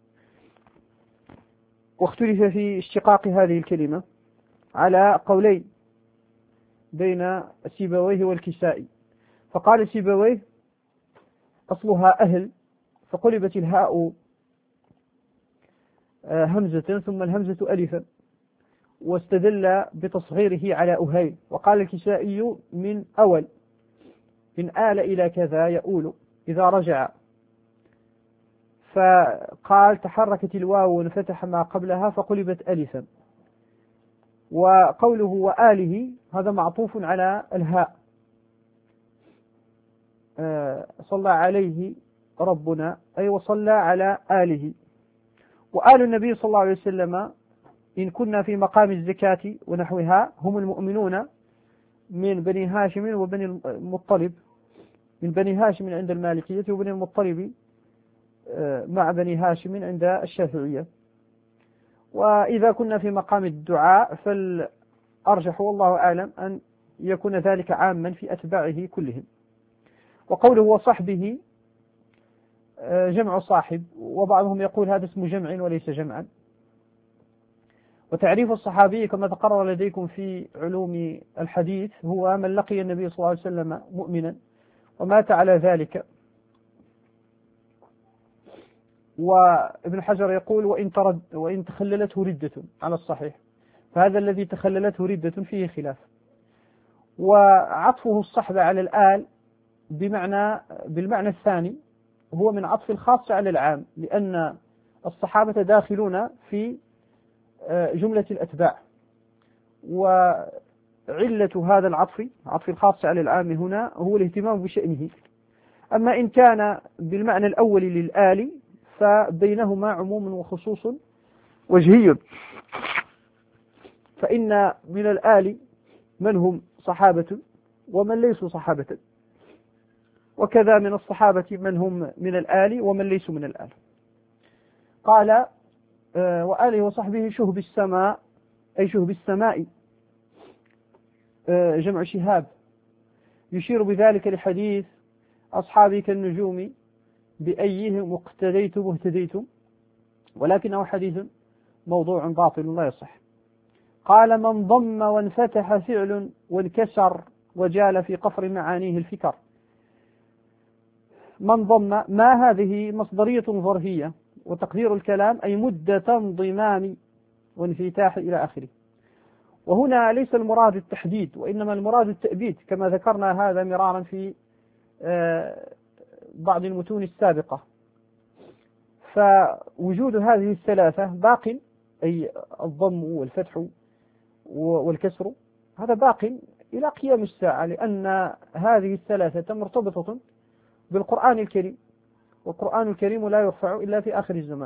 واختلف في اشتقاق هذه الكلمة على قولين بين سيبويه والكسائي. فقال سيبويه أصلها أهل، فقلبت الهاء همزة ثم الهمزة ألفا، واستدل بتصغيره على أهيل. وقال الكسائي من أول، من آل إلى كذا يؤول إذا رجع، فقال تحركت الواو وانفتح ما قبلها فقلبت ألفا. وقوله وآله هذا معطوف على الهاء، صلى عليه ربنا أي وصلى على آله. وآل النبي صلى الله عليه وسلم إن كنا في مقام الزكاة ونحوها هم المؤمنون من بني هاشم وبني المطلب، من بني هاشم عند المالكية وبني المطلب مع بني هاشم عند الشافعية. وإذا كنا في مقام الدعاء فالأرجح والله أعلم أن يكون ذلك عاما في أتباعه كلهم. وقوله وصحبه جمع صاحب، وبعضهم يقول هذا اسم جمع وليس جمعا. وتعريف الصحابي كما تقرر لديكم في علوم الحديث هو من لقي النبي صلى الله عليه وسلم مؤمنا ومات على ذلك. وابن حجر يقول وإن, ترد وإن تخللته ردة على الصحيح، فهذا الذي تخللته ردة فيه خلاف. وعطفه الصحبة على الآل بمعنى بالمعنى الثاني هو من عطف الخاص على العام، لأن الصحابة داخلون في جملة الأتباع. وعلة هذا العطف، عطف الخاص على العام هنا، هو الاهتمام بشأنه. أما إن كان بالمعنى الأول للآل فبينهما عموم وخصوص وجهي، فإن من الآل من هم صحابة ومن ليسوا صحابة، وكذا من الصحابة من هم من الآل ومن ليسوا من الآل. قال وآله وصحبه شهب السماء، أي شهب السماء جمع شهاب، يشير بذلك لحديث أصحابي كالنجوم بأيهم اقتديتم اهتديتم، ولكنه حديث موضوع باطل لا يصح. قال من ضم وانفتح فعل وانكسر وجال في قفر معانيه الفكر. من ضم، ما هذه مصدرية ظرفية، وتقدير الكلام أي مدة انضمام وانفتاح إلى آخره. وهنا ليس المراد التحديد، وإنما المراد التأبيد، كما ذكرنا هذا مرارا في بعض المتون السابقة. فوجود هذه الثلاثة باق، أي الضم والفتح والكسر، هذا باق إلى قيام الساعة، لأن هذه الثلاثة مرتبطة بالقرآن الكريم، والقرآن الكريم لا يرفع إلا في آخر الزمان.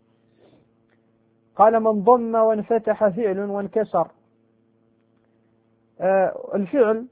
قال من ضم وانفتح فعل وانكسر. آه الفعل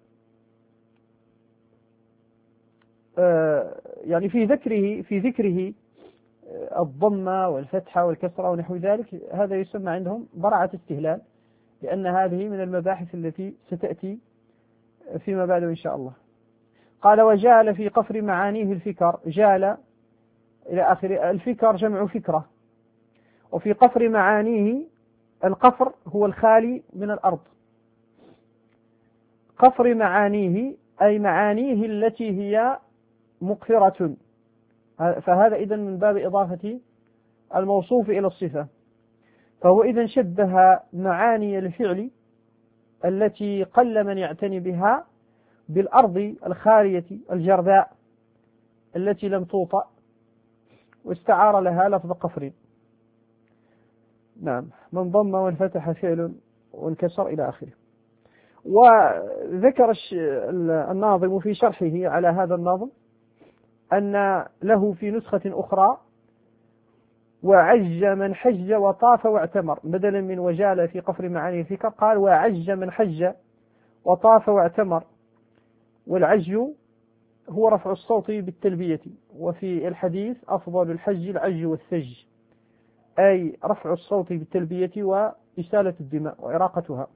آه يعني في ذكره في ذكره آه الضم والفتح والكسر ونحو ذلك، هذا يسمى عندهم براعة استهلال، لأن هذه من المباحث التي ستأتي فيما بعد إن شاء الله. قال وجال في قفر معانيه الفكر، جال إلى آخر. الفكر جمع فكرة. وفي قفر معانيه، القفر هو الخالي من الأرض. قفر معانيه أي معانيه التي هي مقفرة، فهذا إذن من باب إضافة الموصوف إلى الصفة. فهو إذن شبه معاني الفعل التي قل من يعتني بها بالأرض الخالية الجرداء التي لم توطأ، واستعار لها لفظ قفر. نعم، من ضم وانفتح فعل وانكسر إلى آخره. وذكر الناظم في شرحه على هذا النظم أن له في نسخة أخرى وعج من حج وطاف واعتمر، بدلا من وجال في قفر معاني الفكر قال وعج من حج وطاف واعتمر. والعج هو رفع الصوت بالتلبية، وفي الحديث أفضل الحج العج والثج، أي رفع الصوت بالتلبية وإسالة الدماء وإراقتها.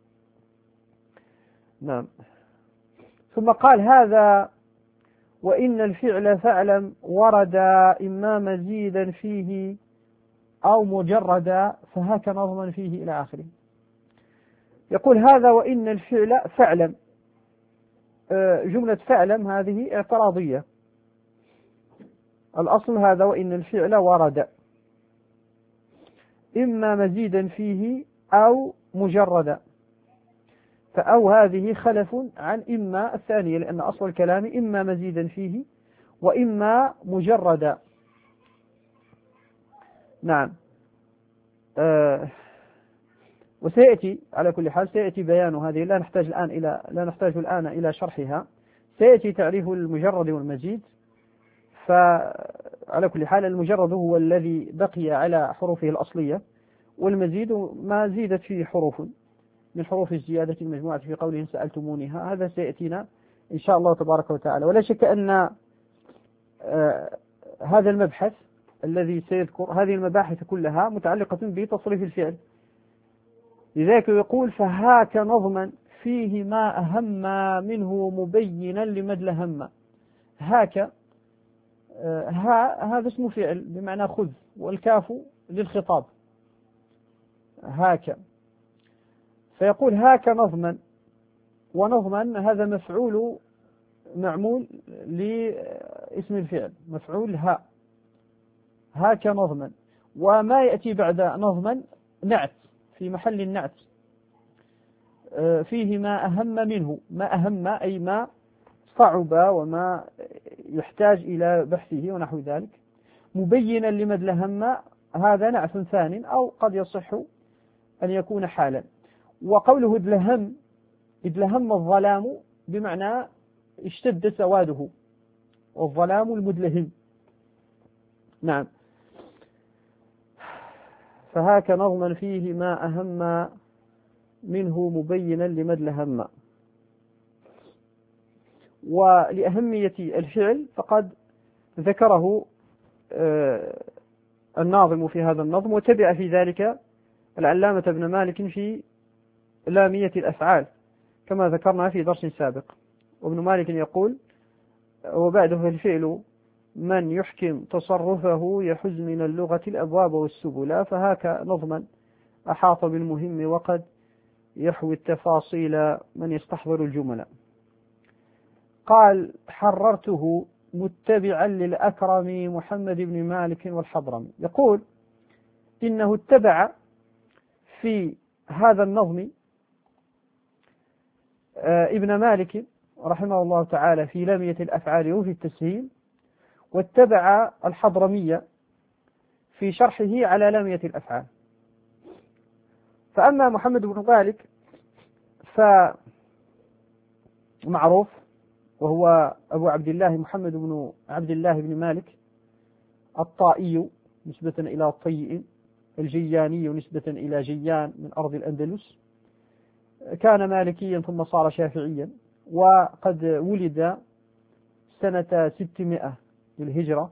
نعم. ثم قال هذا وإن الفعل فاعلم ورد إما مزيدا فيه أو مجردا فهاك نظما فيه إلى آخره. يقول هذا وإن الفعل فاعلم، جملة فاعلم هذه اعتراضية، الأصل هذا وإن الفعل ورد إما مزيدا فيه أو مجردا، فأو هذه خلف عن إما الثانية، لأن أصل الكلام إما مزيدا فيه وإما مجردا. نعم. آه وسيأتي على كل حال سيأتي بيان هذه، لا نحتاج الآن إلى لا نحتاج الآن إلى شرحها، سيأتي تعريف المجرد والمزيد. فعلى كل حال المجرد هو الذي بقي على حروفه الأصلية، والمزيد ما زيدت فيه حروف من حروف الزيادة المجموعة في قولهم سألتمونها، هذا سيأتينا إن شاء الله تبارك وتعالى. ولا شك أن آه هذا المبحث الذي سيذكر هذه المباحث كلها متعلقة بتصريف الفعل، لذلك يقول فهاك نظما فيه ما أهم منه مبينا لمدل هم. هاك آه ها هذا اسم فعل بمعنى خذ، والكاف للخطاب هاك، فيقول هاك نظما، ونظما هذا مفعول معمول لاسم الفعل، مفعول ها، هاك نظما. وما يأتي بعد نظما نعت في محل النعت، فيه ما أهم منه، ما أهم أي ما صعب وما يحتاج إلى بحثه ونحو ذلك. مبينا لمدل هم هذا نعت ثان، أو قد يصح أن يكون حالا. وقوله ادلهم ادلهم الظلام بمعنى اشتد سواده، والظلام المدلهم. نعم. فهاك نظما فيه ما أهم منه مبينا لمدل هم. ولأهمية الفعل فقد ذكره الناظم في هذا النظم، وتبع في ذلك العلامة ابن مالك في لامية الأفعال كما ذكرنا في درس سابق. وابن مالك يقول وبعده الفعل من يحكم تصرفه يحز من اللغة الأبواب والسبل، فهاك نظما أحاط بالمهم وقد يحوي التفاصيل من يستحضر الجمل. قال حررته متبعا للأكرم محمد بن مالك والحضرمي. يقول إنه اتبع في هذا النظم ابن مالك رحمه الله تعالى في لامية الأفعال وفي التسهيل، واتبع الحضرمية في شرحه على لامية الأفعال. فأما محمد بن مالك فمعروف، وهو أبو عبد الله محمد بن عبد الله بن مالك الطائي نسبة إلى الطيء، الجياني نسبة إلى جيان من أرض الأندلس، كان مالكيا ثم صار شافعيا، وقد ولد سنة ستمائة للهجرة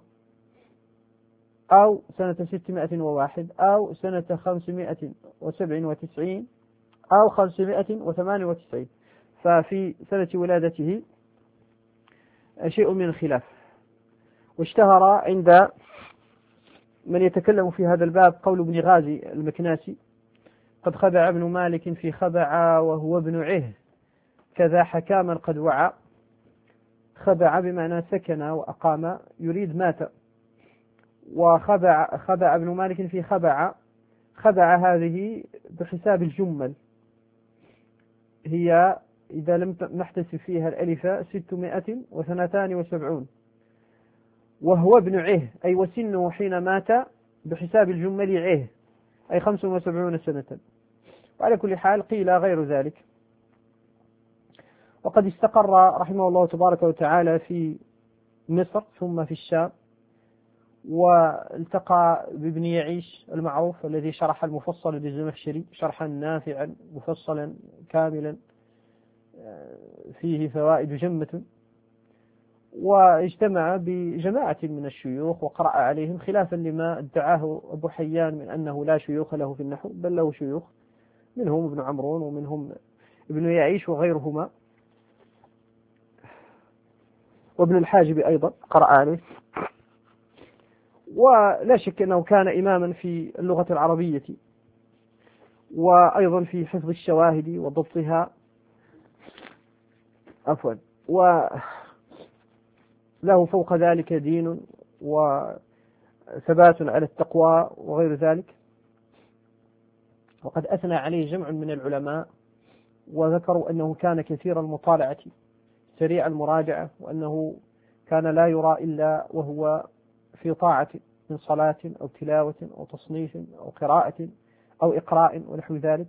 أو سنة ستمائة وواحد أو سنة خمسمائة وسبع وتسعين أو خمسمائة وثمان وتسعين، ففي سنة ولادته شيء من الخلاف. واشتهر عند من يتكلم في هذا الباب قول ابن غازي المكناسي قد خبع ابن مالك في خبع وهو ابن عه كذا حكاما قد وعى. خبع بمعنى سكن وأقام، يريد مات. وخبع خبع ابن مالك في خبع، خبع هذه بحساب الجمل، هي إذا لم نحتسب فيها الألف ستمائة واثنتان وسبعون. وهو ابن عه أي وسنه حين مات بحساب الجمل عه أي خمس وسبعون سنة. وعلى كل حال قيل غير ذلك. وقد استقر رحمه الله تبارك وتعالى في مصر ثم في الشام، والتقى بابن يعيش المعروف الذي شرح المفصل للزمخشري شرحا نافعا مفصلا كاملا فيه فوائد جمة، واجتمع بجماعة من الشيوخ وقرأ عليهم خلافا لما ادعاه أبو حيان من أنه لا شيوخ له في النحو، بل له شيوخ منهم ابن عمرون ومنهم ابن يعيش وغيرهما، وابن الحاجب أيضا قرأ عليه. ولا شك أنه كان إماما في اللغة العربية وأيضا في حفظ الشواهد وضبطها، عفوا، وله فوق ذلك دين وثبات على التقوى وغير ذلك. وقد أثنى عليه جمع من العلماء وذكروا أنه كان كثير المطالعة سريع المراجعة، وأنه كان لا يرى إلا وهو في طاعة من صلاة أو تلاوة أو تصنيف أو قراءة أو إقراء ونحو ذلك.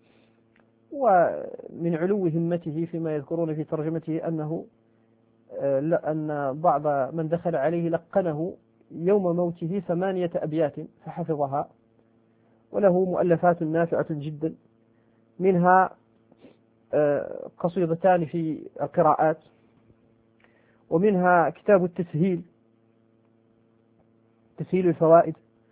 ومن علو همته فيما يذكرون في ترجمته أنه أن بعض من دخل عليه لقنه يوم موته ثمانية أبيات فحفظها، وله مؤلفات نافعة جدا، منها قصيدتان في القراءات، ومنها كتاب التسهيل تسهيل الفوائد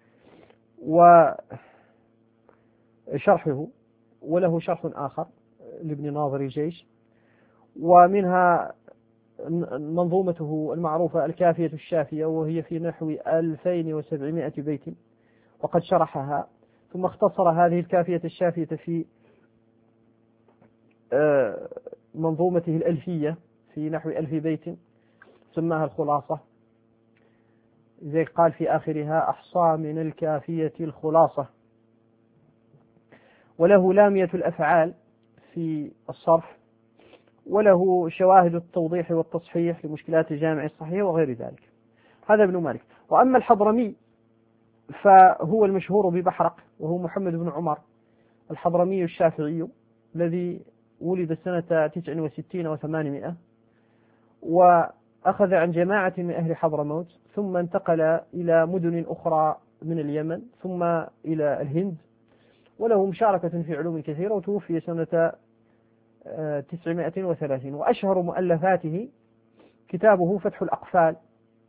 وشرحه، وله شرح آخر لابن ناظر الجيش، ومنها منظومته المعروفة الكافية الشافية وهي في نحو ألفين وسبعمائة بيت وقد شرحها، ثم اختصر هذه الكافية الشافية في منظومته الألفية في نحو ألف بيت سماها الخلاصة، زي قال في آخرها أحصى من الكافية الخلاصة. وله لامية الأفعال في الصرف، وله شواهد التوضيح والتصحيح لمشكلات الجامع الصحيح وغير ذلك. هذا ابن مالك. وأما الحضرمي فهو المشهور ببحرق، وهو محمد بن عمر الحضرمي الشافعي الذي ولد سنة تسع وستين وثمانمائة، وأخذ عن جماعة من أهل حضرموت، ثم انتقل إلى مدن أخرى من اليمن ثم إلى الهند، وله مشاركة في علوم كثيرة، وتوفي سنة تسعمائة وثلاثين. وأشهر مؤلفاته كتابه فتح الأقفال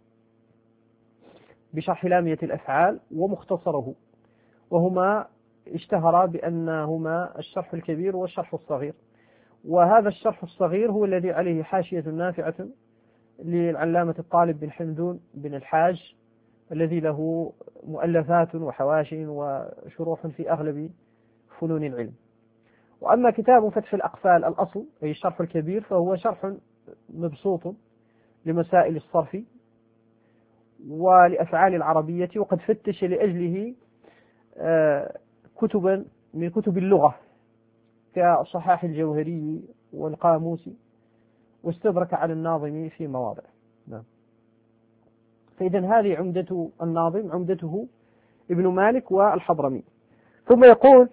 بشرح لامية الأفعال ومختصره، وهما اشتهرا بأنهما الشرح الكبير والشرح الصغير. وهذا الشرح الصغير هو الذي عليه حاشية نافعة للعلامة الطالب بن حمدون بن الحاج، الذي له مؤلفات وحواش وشروح في أغلب فنون العلم. وأما كتاب فتح الأقفال الأصل أي الشرح الكبير فهو شرح مبسوط لمسائل الصرف ولأفعال العربية، وقد فتش لأجله كتبا من كتب اللغة كصحاح الجوهري والقاموس، واستدرك على الناظم في مواضع. نعم. فإذا هذه عمدة الناظم، عمدته ابن مالك والحضرمي. ثم يقول: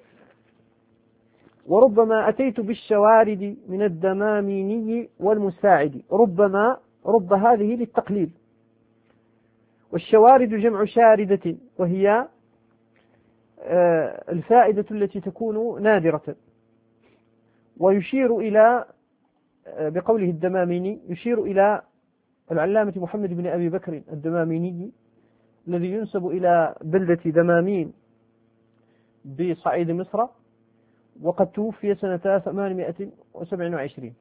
وربما أتيت بالشوارد من الدماميني والمساعد. ربما، رب هذه للتقليل، والشوارد جمع شاردة، وهي الفائدة التي تكون نادرة. ويشير إلى بقوله الدماميني يشير إلى العلامة محمد بن أبي بكر الدماميني الذي ينسب إلى بلدة دمامين بصعيد مصر، وقد توفي سنة ثمانمائة وسبعة وعشرين.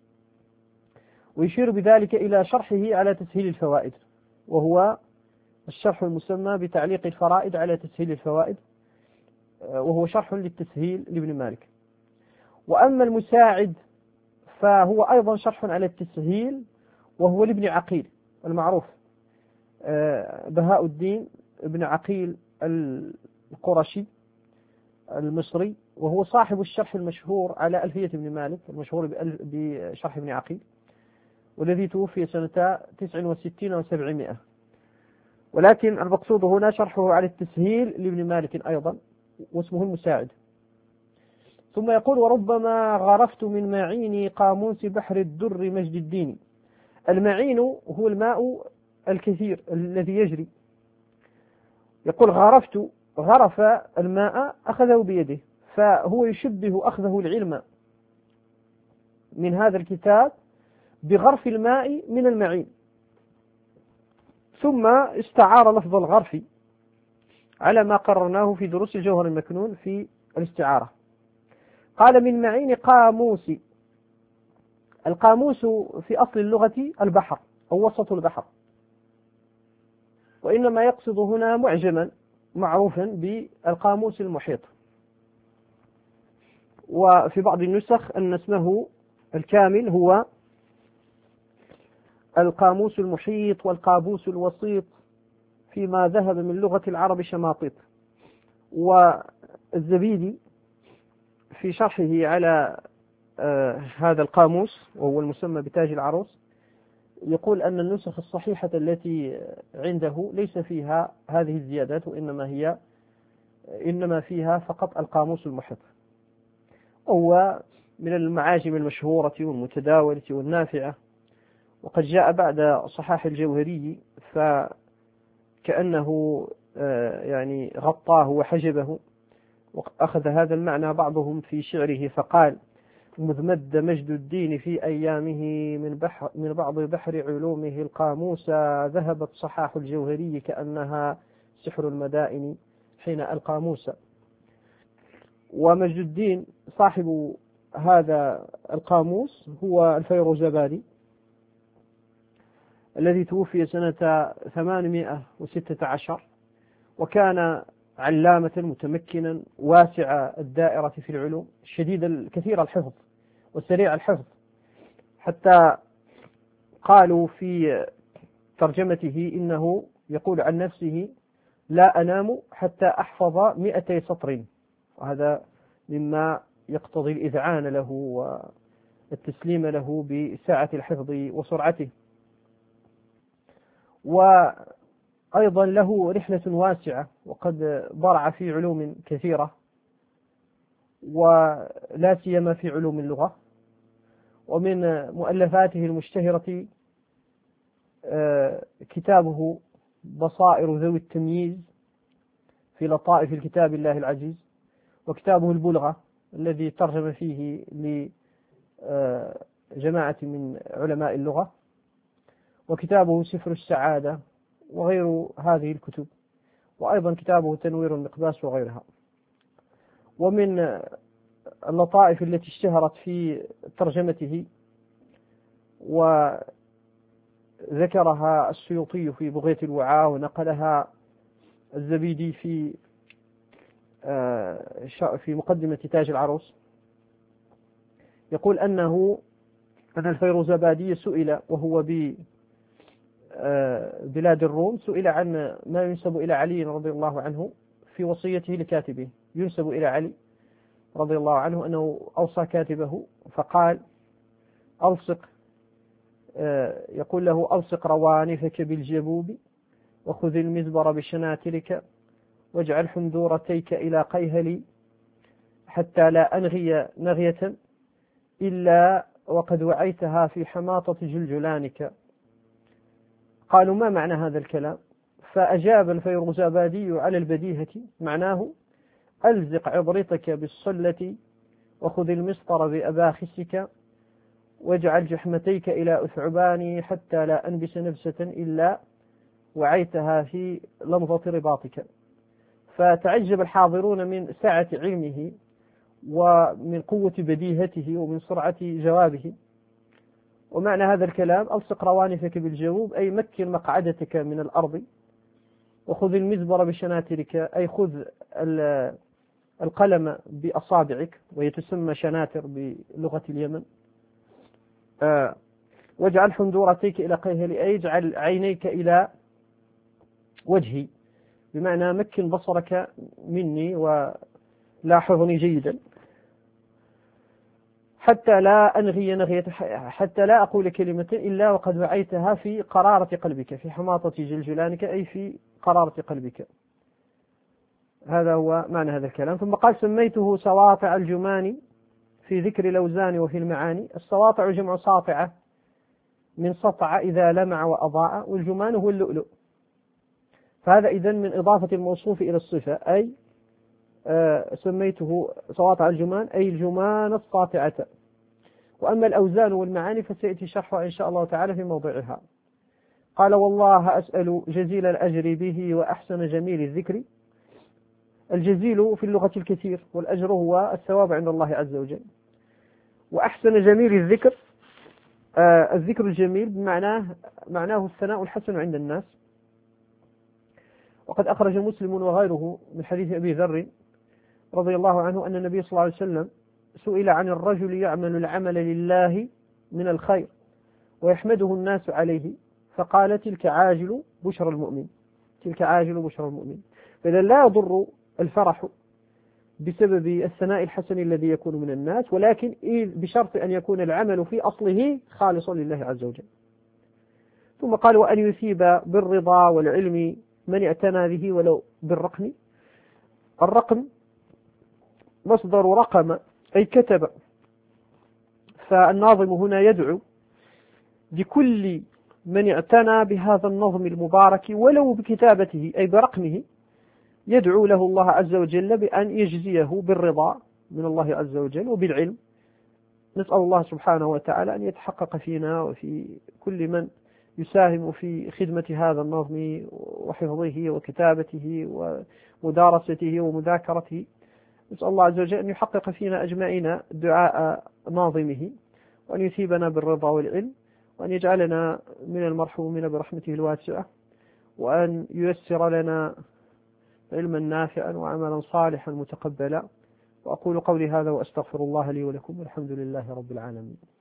ويشير بذلك إلى شرحه على تسهيل الفوائد، وهو الشرح المسمى بتعليق الفرائد على تسهيل الفوائد، وهو شرح للتسهيل لابن مالك. وأما المساعد فهو أيضا شرح على التسهيل، وهو لابن عقيل المعروف بهاء الدين ابن عقيل القرشي المصري، وهو صاحب الشرح المشهور على ألفية ابن مالك المشهور بشرح ابن عقيل، والذي توفي سنة تسع وستين وسبعمائة. ولكن المقصود هنا شرحه على التسهيل لابن مالك أيضا، واسمه المساعد. ثم يقول وربما غرفت من معين قاموس بحر الدر مجد الدين. المعين هو الماء الكثير الذي يجري. يقول غرفت، غرف الماء أخذه بيده، فهو يشبه أخذه العلم من هذا الكتاب بغرف الماء من المعين. ثم استعار لفظ الغرف على ما قررناه في دروس الجوهر المكنون في الاستعارة. قال من معين قاموس. القاموس في أصل اللغة البحر أو وسط البحر، وإنما يقصد هنا معجما معروفا بالقاموس المحيط، وفي بعض النسخ أن اسمه الكامل هو القاموس المحيط والقابوس الوسيط، فيما ذهب من لغة العرب شماطيط. والزبيدي في شرحه على آه هذا القاموس وهو المسمى بتاج العروس يقول أن النسخ الصحيحة التي عنده ليس فيها هذه الزيادات، وإنما هي إنما فيها فقط القاموس المحيط، وهو من المعاجم المشهورة والمتداولة والنافعة، وقد جاء بعد صحاح الجوهري فكأنه يعني غطاه وحجبه، وأخذ هذا المعنى بعضهم في شعره فقال مذ مد مجد الدين في أيامه من, بحر من بعض بحر علومه القاموس ذهبت صحاح الجوهري كأنها سحر المدائن حين القاموس. ومجد الدين صاحب هذا القاموس هو الفيروزابادي الذي توفي سنة ثمانمائة وستة عشر، وكان علامة متمكنا واسع الدائرة في العلوم، شديد الكثير الحفظ وسريع الحفظ، حتى قالوا في ترجمته إنه يقول عن نفسه لا أنام حتى أحفظ مئتي سطر، وهذا مما يقتضي الإذعان له والتسليم له بساعة الحفظ وسرعته. وأيضا له رحلة واسعة، وقد برع في علوم كثيرة ولا سيما في علوم اللغة. ومن مؤلفاته المشتهرة كتابه بصائر ذوي التمييز في لطائف الكتاب الله العزيز، وكتابه البلغة الذي ترجم فيه لجماعة من علماء اللغة، وكتابه سفر السعادة وغير هذه الكتب، وأيضا كتابه تنوير المقباس وغيرها. ومن اللطائف التي اشتهرت في ترجمته وذكرها السيوطي في بغية الوعاء، ونقلها الزبيدي في في مقدمة تاج العروس، يقول أنه أن الفيروزابادي سئل وهو ببلاد الروم، سئل عن ما ينسب إلى علي رضي الله عنه في وصيته لكاتبه، ينسب إلى علي رضي الله عنه أنه أوصى كاتبه فقال ألصق، يقول له ألصق روانفك بالجبوب وخذ المزبر بشناترك واجعل حندورتيك إلى قيهلي حتى لا أنغي نغية إلا وقد وعيتها في حماطة جلجلانك. قالوا ما معنى هذا الكلام؟ فأجاب الفيروزابادي على البديهة معناه ألزق عبرتك بالصلة وخذ المسطر بأباخسك واجعل جحمتيك إلى أثعباني حتى لا أنبس نفسة إلا وعيتها في لمضة رباطك. فتعجب الحاضرون من سعة علمه ومن قوة بديهته ومن سرعة جوابه. ومعنى هذا الكلام ألصق روانفك بالجووب أي مكن مقعدتك من الأرض، وخذ المزبر بشناترك أي خذ القلم بأصابعك، ويتسمى شناتر بلغة اليمن. آه واجعل حندورتيك إلى قيهلي أي اجعل عينيك إلى وجهي، بمعنى مكن بصرك مني ولاحظني جيدا حتى لا أنغي نغية، حتى لا أقول كلمة إلا وقد وعيتها في قرارة قلبك، في حماطة جلجلانك أي في قرارة قلبك. هذا هو معنى هذا الكلام. ثم قال سميته سواطع الجمان في ذكر الأوزان وفي المعاني. السواطع جمع ساطعة من سطع إذا لمع وأضاء، والجمان هو اللؤلؤ. فهذا إذن من إضافة الموصوف إلى الصفة، أي آه سميته سواطع الجمان أي الجمان الساطعة. وأما الأوزان والمعاني فسيأتي شرحها إن شاء الله تعالى في موضعها. قال: والله أسأل جزيل الأجر به وأحسن جميل الذكر. الجزيل في اللغة الكثير، والأجر هو الثواب عند الله عز وجل. وأحسن جميل الذكر، آه الذكر الجميل بمعناه معناه الثناء الحسن عند الناس. وقد أخرج مسلم وغيره من حديث أبي ذر رضي الله عنه أن النبي صلى الله عليه وسلم سئل عن الرجل يعمل العمل لله من الخير ويحمده الناس عليه، فقال: تلك عاجل بشرى المؤمن، تلك عاجل بشرى المؤمن. فإذا لا يضر الفرح بسبب الثناء الحسن الذي يكون من الناس، ولكن بشرط أن يكون العمل في أصله خالصا لله عز وجل. ثم قال: وأن يثيب بالرضا والعلم من اعتنى به ولو بالرقم. الرقم مصدر رقم أي كتب، فالناظم هنا يدعو بكل من اعتنى بهذا النظم المبارك ولو بكتابته أي برقمه، يدعو له الله عز وجل بأن يجزيه بالرضا من الله عز وجل وبالعلم. نسأل الله سبحانه وتعالى أن يتحقق فينا وفي كل من يساهم في خدمة هذا النظم وحفظه وكتابته ومدارسته ومذاكرته. نسأل الله عز وجل أن يحقق فينا أجمعين دعاء ناظمه، وأن يثيبنا بالرضا والعلم، وأن يجعلنا من المرحومين برحمته الواسعة، وأن ييسر لنا علما نافعا وعملا صالحا متقبلا. وأقول قولي هذا وأستغفر الله لي ولكم، والحمد لله رب العالمين.